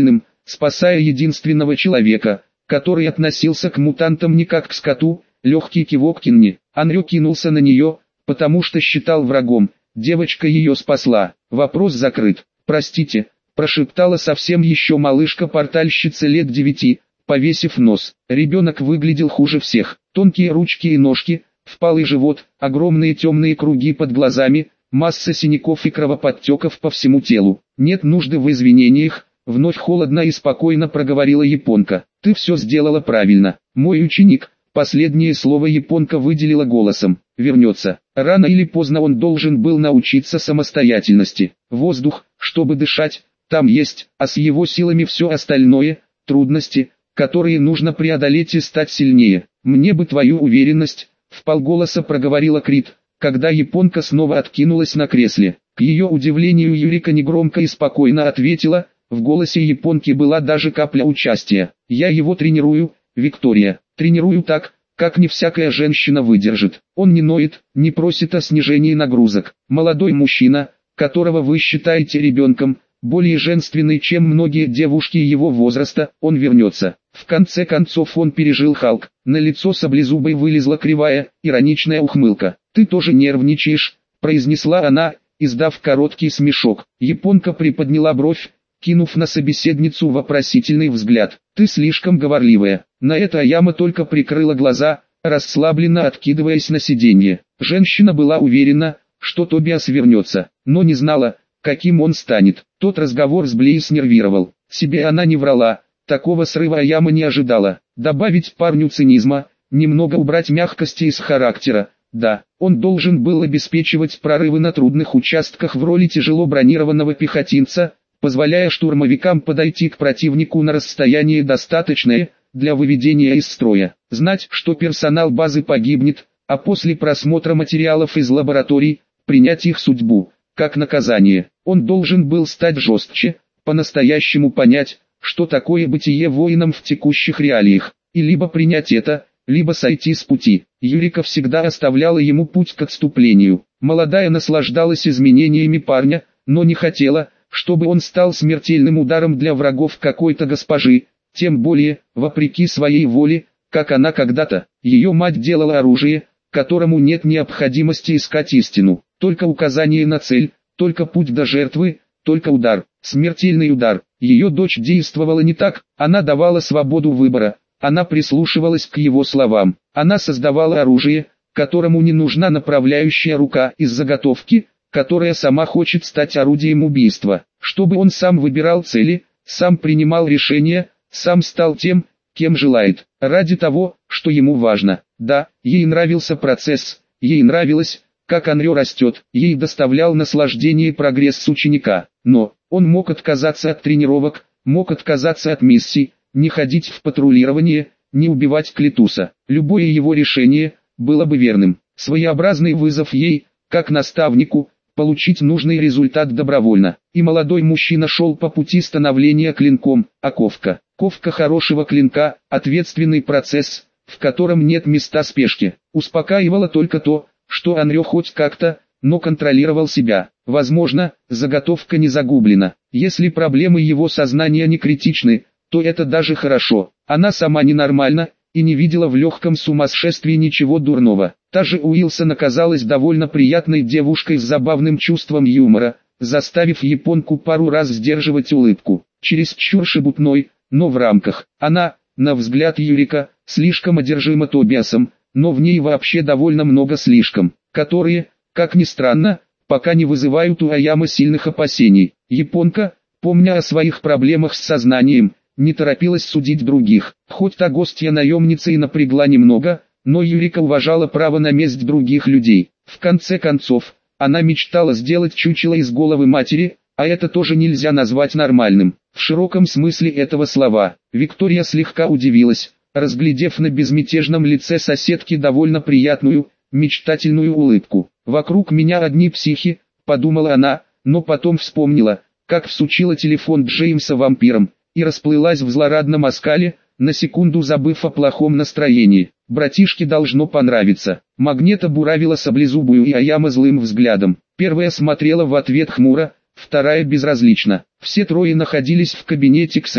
спасая единственного человека, который относился к мутантам не как к скоту. Легкий кивок Кинни. Анрё кинулся на нее, потому что считал врагом. Девочка ее спасла. Вопрос закрыт. «Простите», прошептала совсем еще малышка-портальщица лет 9, повесив нос. Ребенок выглядел хуже всех. Тонкие ручки и ножки, впалый живот, огромные темные круги под глазами, масса синяков и кровоподтеков по всему телу. «Нет нужды в извинениях», вновь холодно и спокойно проговорила японка. «Ты все сделала правильно. Мой ученик». Последнее слово японка выделила голосом. «Вернется. Рано или поздно он должен был научиться самостоятельности. Воздух, чтобы дышать, там есть, а с его силами все остальное, трудности, которые нужно преодолеть и стать сильнее. Мне бы твою уверенность», вполголоса проговорила Крит, когда японка снова откинулась на кресле. К ее удивлению Юрика негромко и спокойно ответила, в голосе японки была даже капля участия. «Я его тренирую, Виктория. Тренирую так, как не всякая женщина выдержит. Он не ноет, не просит о снижении нагрузок. Молодой мужчина, которого вы считаете ребенком, более женственный, чем многие девушки его возраста, он вернется». В конце концов он пережил Халк. На лицо саблезубой вылезла кривая, ироничная ухмылка. «Ты тоже нервничаешь», произнесла она, издав короткий смешок. Японка приподняла бровь, кинув на собеседницу вопросительный взгляд. «Ты слишком говорливая». На это Аяма только прикрыла глаза, расслабленно откидываясь на сиденье. Женщина была уверена, что Тобиас вернется, но не знала, каким он станет. Тот разговор с Блейз нервировал. Себе она не врала, такого срыва Аяма не ожидала. Добавить парню цинизма, немного убрать мягкости из характера. Да, он должен был обеспечивать прорывы на трудных участках в роли тяжело бронированного пехотинца, позволяя штурмовикам подойти к противнику на расстояние достаточное для выведения из строя. Знать, что персонал базы погибнет, а после просмотра материалов из лабораторий, принять их судьбу, как наказание. Он должен был стать жестче, по-настоящему понять, что такое бытие воином в текущих реалиях, и либо принять это, либо сойти с пути. Юрика всегда оставляла ему путь к отступлению. Молодая наслаждалась изменениями парня, но не хотела, чтобы он стал смертельным ударом для врагов какой-то госпожи, тем более, вопреки своей воле, как она когда-то. Ее мать делала оружие, которому нет необходимости искать истину, только указание на цель, только путь до жертвы, только удар, смертельный удар. Ее дочь действовала не так, она давала свободу выбора, она прислушивалась к его словам, она создавала оружие, которому не нужна направляющая рука из заготовки, которая сама хочет стать орудием убийства, чтобы он сам выбирал цели, сам принимал решения, сам стал тем, кем желает, ради того, что ему важно. Да, ей нравился процесс, ей нравилось, как Анрё растет, ей доставлял наслаждение прогресс ученика, но он мог отказаться от тренировок, мог отказаться от миссий, не ходить в патрулирование, не убивать Клитуса. Любое его решение было бы верным. Своеобразный вызов ей, как наставнику, получить нужный результат добровольно. И молодой мужчина шел по пути становления клинком, а ковка. Ковка хорошего клинка, ответственный процесс, в котором нет места спешке. Успокаивало только то, что Анрё хоть как-то, но контролировал себя. Возможно, заготовка не загублена. Если проблемы его сознания не критичны, то это даже хорошо. Она сама ненормальна, и не видела в легком сумасшествии ничего дурного. Та же Уилсон оказалась довольно приятной девушкой с забавным чувством юмора, заставив японку пару раз сдерживать улыбку. Чересчур шебутной, но в рамках. Она, на взгляд Юрика, слишком одержима Тобиасом, но в ней вообще довольно много слишком, которые, как ни странно, пока не вызывают у Аямы сильных опасений. Японка, помня о своих проблемах с сознанием, не торопилась судить других. Хоть та гостья-наемница и напрягла немного, но Юрика уважала право на месть других людей. В конце концов, она мечтала сделать чучело из головы матери, а это тоже нельзя назвать нормальным, в широком смысле этого слова. Виктория слегка удивилась, разглядев на безмятежном лице соседки довольно приятную, мечтательную улыбку. «Вокруг меня одни психи», — подумала она, но потом вспомнила, как всучила телефон Джеймса вампиром, и расплылась в злорадном оскале, на секунду забыв о плохом настроении. Братишке должно понравиться. Магнета буравила саблезубую и Аяма злым взглядом. Первая смотрела в ответ хмуро, вторая безразлично. Все трое находились в кабинете Ксавье,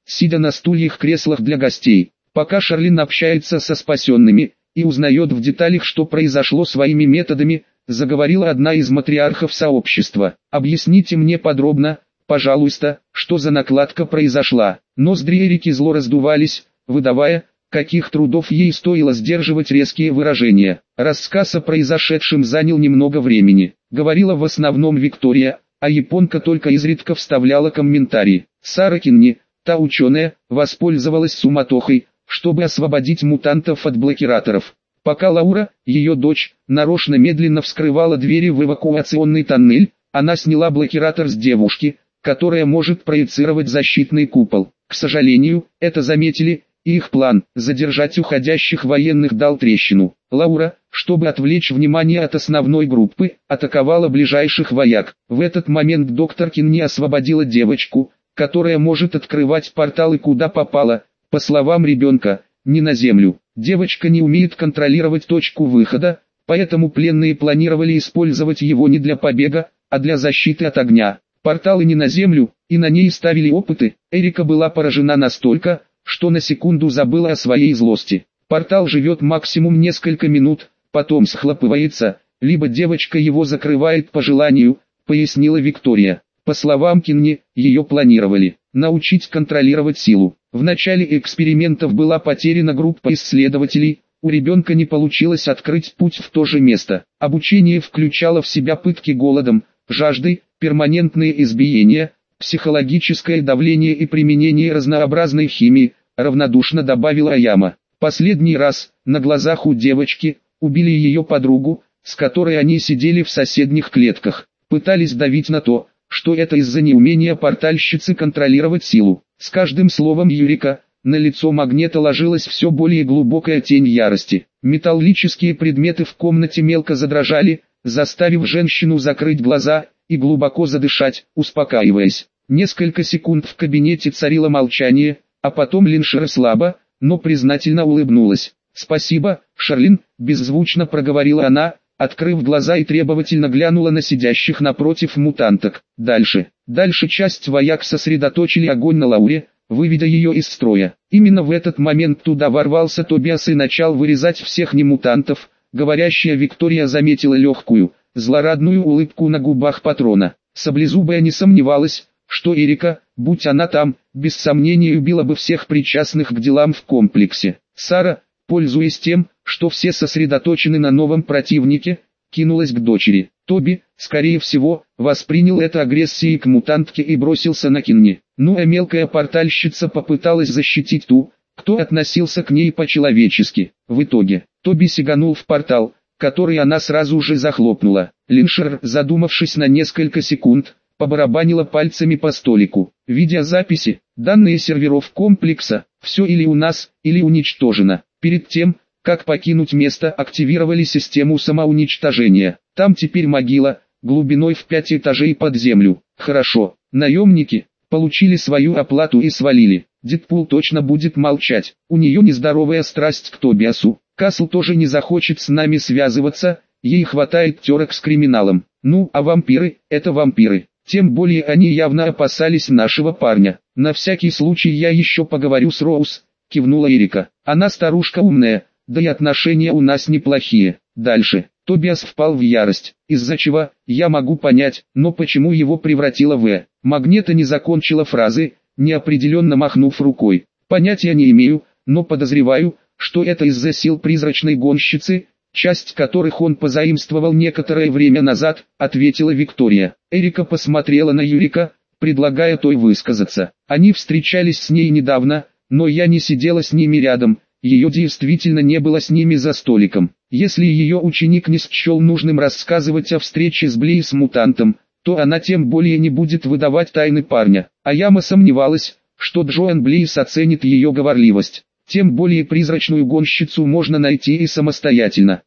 сидя на стульях-креслах для гостей. Пока Шарлин общается со спасенными и узнает в деталях, что произошло своими методами, заговорила одна из матриархов сообщества. «Объясните мне подробно, пожалуйста, что за накладка произошла». Ноздри Эрики зло раздувались, выдавая, каких трудов ей стоило сдерживать резкие выражения. Рассказ о произошедшем занял немного времени. Говорила в основном Виктория, а японка только изредка вставляла комментарии. Сара Кинни, та ученая, воспользовалась суматохой, чтобы освободить мутантов от блокираторов. Пока Лаура, ее дочь, нарочно медленно вскрывала двери в эвакуационный тоннель, она сняла блокиратор с девушки, которая может проецировать защитный купол. К сожалению, это заметили, и их план задержать уходящих военных дал трещину. Лаура, чтобы отвлечь внимание от основной группы, атаковала ближайших вояк. В этот момент доктор Кинни освободила девочку, которая может открывать порталы куда попало, по словам ребенка, не на землю. Девочка не умеет контролировать точку выхода, поэтому пленные планировали использовать его не для побега, а для защиты от огня. Порталы не на землю, и на ней ставили опыты. Эрика была поражена настолько, что на секунду забыла о своей злости. Портал живет максимум несколько минут, потом схлопывается, либо девочка его закрывает по желанию, пояснила Виктория. По словам Кинни, ее планировали научить контролировать силу. В начале экспериментов была потеряна группа исследователей, у ребенка не получилось открыть путь в то же место. Обучение включало в себя пытки голодом, жаждой, перманентные избиения, психологическое давление и применение разнообразной химии, равнодушно добавила Аяма. Последний раз, на глазах у девочки, убили ее подругу, с которой они сидели в соседних клетках. Пытались давить на то, что это из-за неумения портальщицы контролировать силу. С каждым словом Юрика, на лицо Магнета ложилась все более глубокая тень ярости. Металлические предметы в комнате мелко задрожали, заставив женщину закрыть глаза и глубоко задышать, успокаиваясь. Несколько секунд в кабинете царило молчание, а потом Линшер слабо, но признательно улыбнулась. «Спасибо, Шарлин», – беззвучно проговорила она, открыв глаза и требовательно глянула на сидящих напротив мутанток. Дальше часть вояк сосредоточили огонь на Лауре, выведя ее из строя. Именно в этот момент туда ворвался Тобиас и начал вырезать всех немутантов. Говорящая Виктория заметила легкую, злорадную улыбку на губах патрона. Саблезубая не сомневалась, что Эрика, будь она там, без сомнения убила бы всех причастных к делам в комплексе. Сара, пользуясь тем, что все сосредоточены на новом противнике, кинулась к дочери. Тоби, скорее всего, воспринял это агрессией к мутантке и бросился на Кинни. Ну а мелкая портальщица попыталась защитить ту, кто относился к ней по-человечески. В итоге, Тоби сиганул в портал, который она сразу же захлопнула. Линшер, задумавшись на несколько секунд, побарабанила пальцами по столику. Видеозаписи, данные серверов комплекса, все или у нас, или уничтожено. Перед тем, как покинуть место, активировали систему самоуничтожения. Там теперь могила, глубиной в 5 этажей под землю. Хорошо, наемники получили свою оплату и свалили. Дэдпул точно будет молчать. У нее нездоровая страсть к Тобиасу. Касл тоже не захочет с нами связываться, ей хватает терок с криминалом. Ну, а вампиры, это вампиры. Тем более они явно опасались нашего парня. На всякий случай я еще поговорю с Роуз, кивнула Эрика. Она старушка умная, да и отношения у нас неплохие. Дальше. Тобиас впал в ярость, из-за чего, я могу понять, но почему его превратило в... Магнета не закончила фразы, неопределенно махнув рукой. Понятия не имею, но подозреваю, что это из-за сил призрачной гонщицы, часть которых он позаимствовал некоторое время назад, ответила Виктория. Эрика посмотрела на Юрика, предлагая той высказаться. Они встречались с ней недавно, но я не сидела с ними рядом, ее действительно не было с ними за столиком. Если ее ученик не счел нужным рассказывать о встрече с Блейз-мутантом, то она тем более не будет выдавать тайны парня. Аяма сомневалась, что Джоан Блейз оценит ее говорливость. Тем более призрачную гонщицу можно найти и самостоятельно.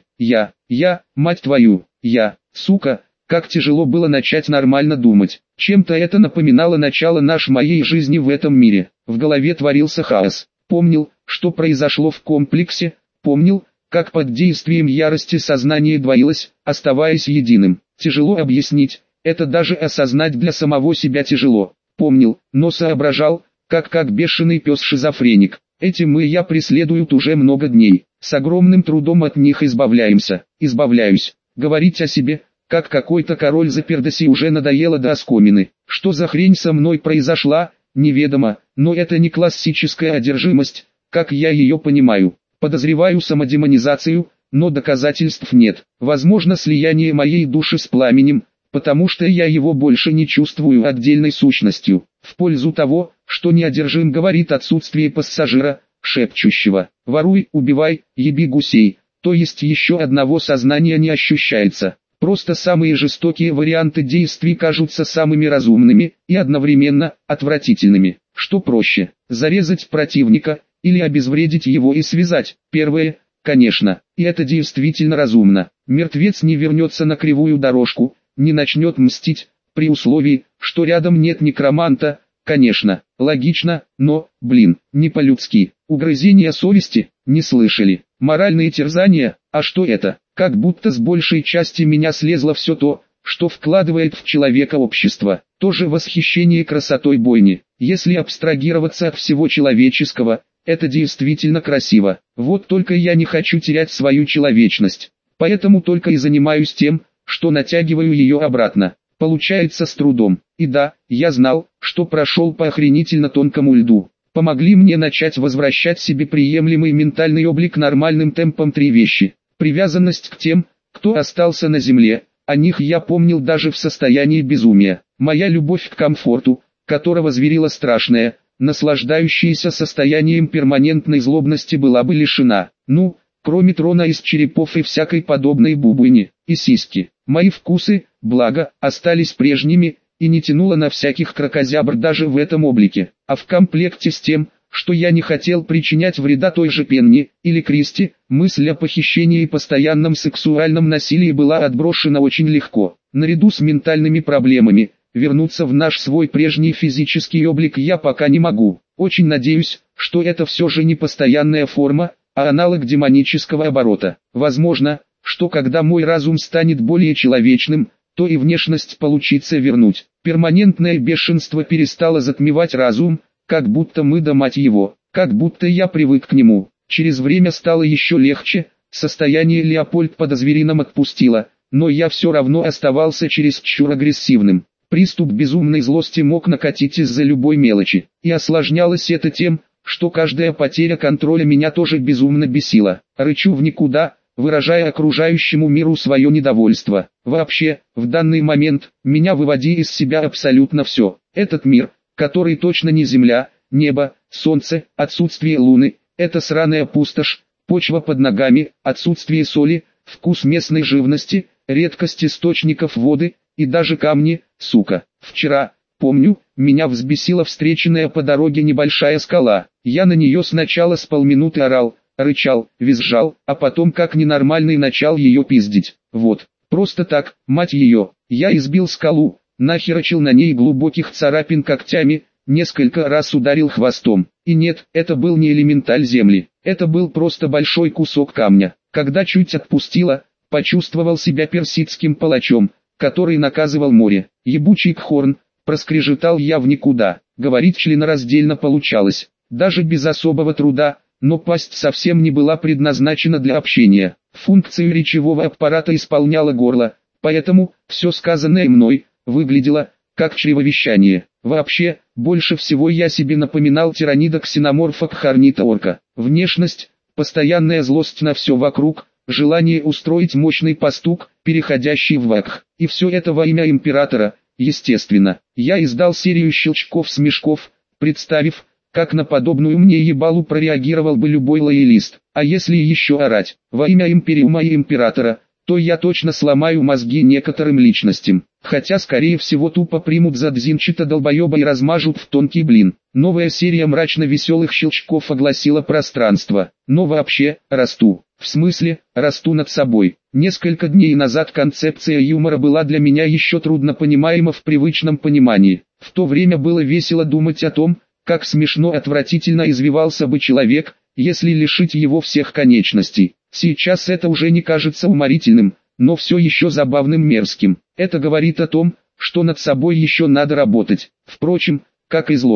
Мать твою, сука, как тяжело было начать нормально думать. Чем-то это напоминало начало моей жизни в этом мире. В голове творился хаос. Помнил, что произошло в комплексе, помнил, как под действием ярости сознание двоилось, оставаясь единым. Тяжело объяснить, это даже осознать для самого себя тяжело. Помнил, но соображал, как бешеный пес-шизофреник. Эти я преследуют уже много дней. С огромным трудом от них избавляюсь. Говорить о себе, как какой-то король запердоси, уже надоело до оскомины. Что за хрень со мной произошла, неведомо, но это не классическая одержимость, как я ее понимаю. Подозреваю самодемонизацию, но доказательств нет. Возможно, слияние моей души с пламенем, потому что я его больше не чувствую отдельной сущностью. В пользу того, что неодержим, говорит отсутствие пассажира, шепчущего: «Воруй, убивай, еби гусей», то есть еще одного сознания не ощущается. Просто самые жестокие варианты действий кажутся самыми разумными и одновременно отвратительными. Что проще, зарезать противника или обезвредить его и связать? Первое, конечно, и это действительно разумно. Мертвец не вернется на кривую дорожку, не начнет мстить, при условии, что рядом нет некроманта. Конечно, логично, но, не по-людски. Угрызения совести, не слышали. Моральные терзания, а что это? Как будто с большей части меня слезло все то, что вкладывает в человека общество. Тоже восхищение красотой бойни. Если абстрагироваться от всего человеческого, это действительно красиво. Вот только я не хочу терять свою человечность. Поэтому только и занимаюсь тем, что натягиваю ее обратно. Получается с трудом. И да, я знал, что прошел по охренительно тонкому льду. Помогли мне начать возвращать себе приемлемый ментальный облик нормальным темпом три вещи. Привязанность к тем, кто остался на земле, о них я помнил даже в состоянии безумия. Моя любовь к комфорту, которого зверило страшное, наслаждающаяся состоянием перманентной злобности, была бы лишена. Кроме трона из черепов и всякой подобной бубыни, и сиськи. Мои вкусы, благо, остались прежними, и не тянуло на всяких кракозябр даже в этом облике. А в комплекте с тем, что я не хотел причинять вреда той же Пенни или Кристи, мысль о похищении и постоянном сексуальном насилии была отброшена очень легко. Наряду с ментальными проблемами, вернуться в наш свой прежний физический облик я пока не могу. Очень надеюсь, что это все же не постоянная форма, а аналог демонического оборота. Возможно, что когда мой разум станет более человечным, то и внешность получится вернуть. Перманентное бешенство перестало затмевать разум, как будто мать его, как будто я привык к нему. Через время стало еще легче, состояние Леопольд по-дозвериному отпустило, но я все равно оставался чересчур агрессивным. Приступ безумной злости мог накатить из-за любой мелочи, и осложнялось это тем, что каждая потеря контроля меня тоже безумно бесила. Рычу в никуда, выражая окружающему миру свое недовольство. Вообще, в данный момент, меня выводи из себя абсолютно все. Этот мир, который точно не земля, небо, солнце, отсутствие луны, это сраная пустошь, почва под ногами, отсутствие соли, вкус местной живности, редкость источников воды, и даже камни, сука. Вчера, помню, меня взбесила встреченная по дороге небольшая скала. Я на нее сначала с полминуты орал, рычал, визжал, а потом как ненормальный начал ее пиздить. Вот, просто так, мать ее, я избил скалу, нахерачил на ней глубоких царапин когтями, несколько раз ударил хвостом. И нет, это был не элементаль земли, это был просто большой кусок камня. Когда чуть отпустило, почувствовал себя персидским палачом, который наказывал море. Ебучий кхорн, проскрежетал я в никуда. Говорить членораздельно получалось, даже без особого труда, но пасть совсем не была предназначена для общения. Функцию речевого аппарата исполняло горло, поэтому все сказанное мной выглядело как чревовещание. Вообще, больше всего я себе напоминал тиранида ксеноморфа кхарнита орка. Внешность, постоянная злость на все вокруг, желание устроить мощный постук, переходящий в вакх. И все это во имя императора, естественно. Я издал серию щелчков-смешков, представив, как на подобную мне ебалу прореагировал бы любой лоялист. А если еще орать во имя империума и императора, то я точно сломаю мозги некоторым личностям. Хотя скорее всего тупо примут за дзинчата долбоеба и размажут в тонкий блин. Новая серия мрачно-веселых щелчков огласила пространство. Но вообще, расту. В смысле, расту над собой. Несколько дней назад концепция юмора была для меня еще трудно понимаема в привычном понимании. В то время было весело думать о том, как смешно отвратительно извивался бы человек, если лишить его всех конечностей. Сейчас это уже не кажется уморительным, но все еще забавным мерзким. Это говорит о том, что над собой еще надо работать. Впрочем, как и злость.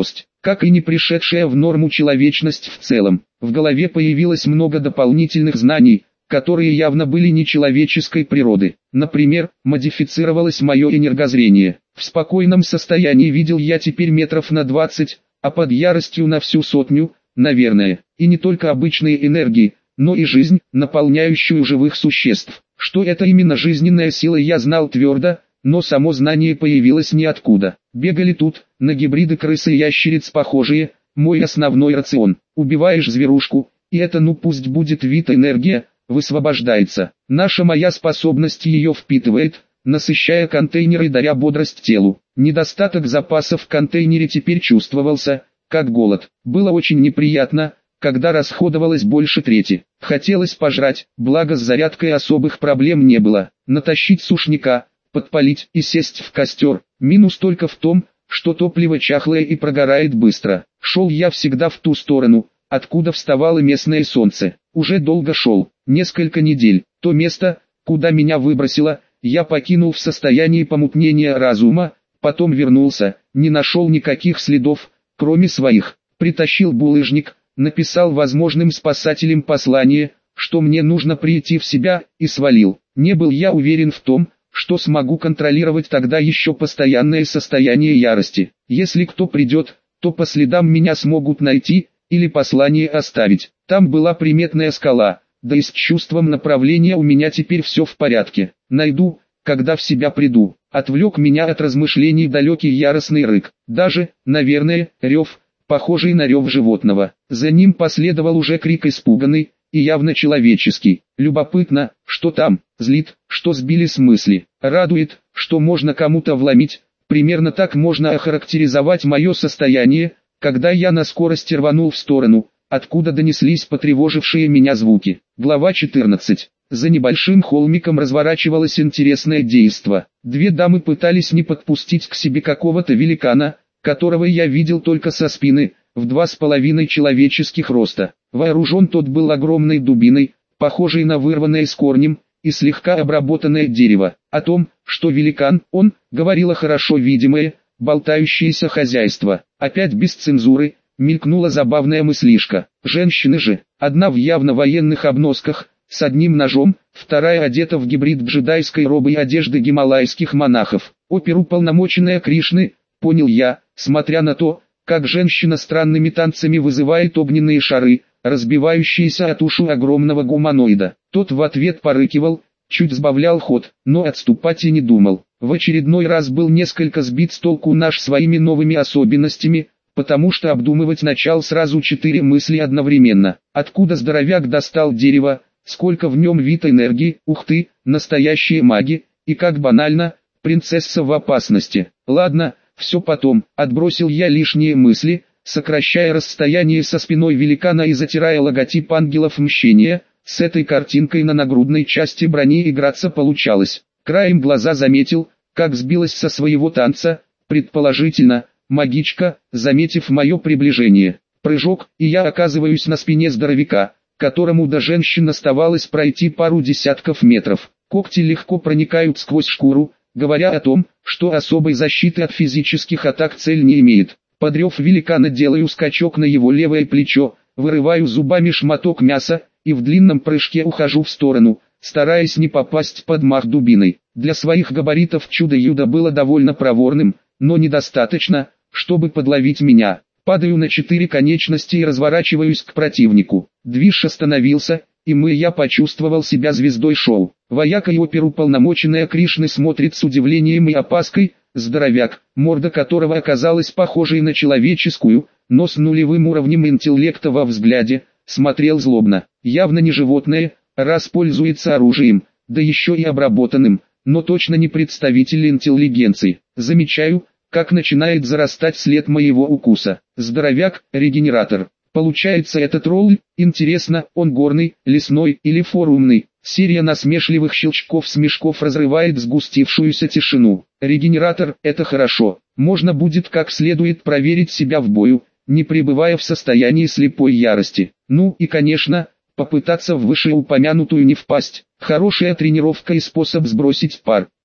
как и не пришедшая в норму человечность в целом. В голове появилось много дополнительных знаний, которые явно были нечеловеческой природы. Например, модифицировалось мое энергозрение. В спокойном состоянии видел я теперь метров на 20, а под яростью на всю сотню, наверное. И не только обычные энергии, но и жизнь, наполняющую живых существ. Что это именно жизненная сила, я знал твердо, но само знание появилось ниоткуда. Бегали тут, на гибриды крысы и ящериц похожие, мой основной рацион. Убиваешь зверушку, и это пусть будет вид энергия, высвобождается. Наша моя способность ее впитывает, насыщая контейнер и даря бодрость телу. Недостаток запасов в контейнере теперь чувствовался, как голод. Было очень неприятно, когда расходовалось больше трети. Хотелось пожрать, благо с зарядкой особых проблем не было. Натащить сушняка, подпалить и сесть в костер. Минус только в том, что топливо чахлое и прогорает быстро. Шел я всегда в ту сторону, откуда вставало местное солнце. Уже долго шел, несколько недель. То место, куда меня выбросило, я покинул в состоянии помутнения разума, потом вернулся, не нашел никаких следов, кроме своих. Притащил булыжник, написал возможным спасателям послание, что мне нужно прийти в себя, и свалил. Не был я уверен в том, что смогу контролировать тогда еще постоянное состояние ярости. Если кто придет, то по следам меня смогут найти, или послание оставить. Там была приметная скала, да и с чувством направления у меня теперь все в порядке. Найду, когда в себя приду. Отвлек меня от размышлений далекий яростный рык. Даже, наверное, рев, похожий на рев животного. За ним последовал уже крик испуганный, и явно человеческий. Любопытно, что там, злит, что сбили с мысли. Радует, что можно кому-то вломить. Примерно так можно охарактеризовать мое состояние, когда я на скорости рванул в сторону, откуда донеслись потревожившие меня звуки. Глава 14. За небольшим холмиком разворачивалось интересное действо. Две дамы пытались не подпустить к себе какого-то великана, которого я видел только со спины, в 2,5 человеческих роста. Вооружен тот был огромной дубиной, похожей на вырванное с корнем, и слегка обработанное дерево. О том, что великан он, говорило хорошо видимое, болтающееся хозяйство. Опять без цензуры, мелькнула забавная мыслишка. Женщины же, одна в явно военных обносках, с одним ножом, вторая одета в гибрид джедайской робы и одежды гималайских монахов. Оперуполномоченная Кришны, понял я, смотря на то, как женщина странными танцами вызывает огненные шары, разбивающиеся от тушу огромного гуманоида. Тот в ответ порыкивал, чуть сбавлял ход, но отступать и не думал. В очередной раз был несколько сбит с толку наш своими новыми особенностями, потому что обдумывать начал сразу 4 мысли одновременно. Откуда здоровяк достал дерево, сколько в нем вид энергии, ух ты, настоящие маги, и как банально, принцесса в опасности. Ладно, все потом, отбросил я лишние мысли, сокращая расстояние со спиной великана и затирая логотип ангелов мщения. С этой картинкой на нагрудной части брони играться получалось. Краем глаза заметил, как сбилась со своего танца, предположительно, магичка, заметив мое приближение. Прыжок, и я оказываюсь на спине здоровяка, которому до женщин оставалось пройти пару десятков метров. Когти легко проникают сквозь шкуру, говоря о том, что особой защиты от физических атак цель не имеет. Под рев великана делаю скачок на его левое плечо, вырываю зубами шматок мяса, и в длинном прыжке ухожу в сторону, стараясь не попасть под мах дубиной. Для своих габаритов чудо-юдо было довольно проворным, но недостаточно, чтобы подловить меня. Падаю на 4 конечности и разворачиваюсь к противнику. Движ остановился, и я почувствовал себя звездой шоу. Вояка и оперуполномоченная Кришны смотрит с удивлением и опаской. Здоровяк, морда которого оказалась похожей на человеческую, но с нулевым уровнем интеллекта во взгляде, смотрел злобно. Явно не животное, раз пользуется оружием, да еще и обработанным, но точно не представитель интеллигенции. Замечаю, как начинает зарастать след моего укуса. Здоровяк, регенератор. Получается, этот тролль, интересно, он горный, лесной или форумный? Серия насмешливых щелчков-смешков разрывает сгустившуюся тишину. Регенератор – это хорошо. Можно будет как следует проверить себя в бою, не пребывая в состоянии слепой ярости. Ну и конечно, попытаться в вышеупомянутую не впасть. Хорошая тренировка и способ сбросить пар.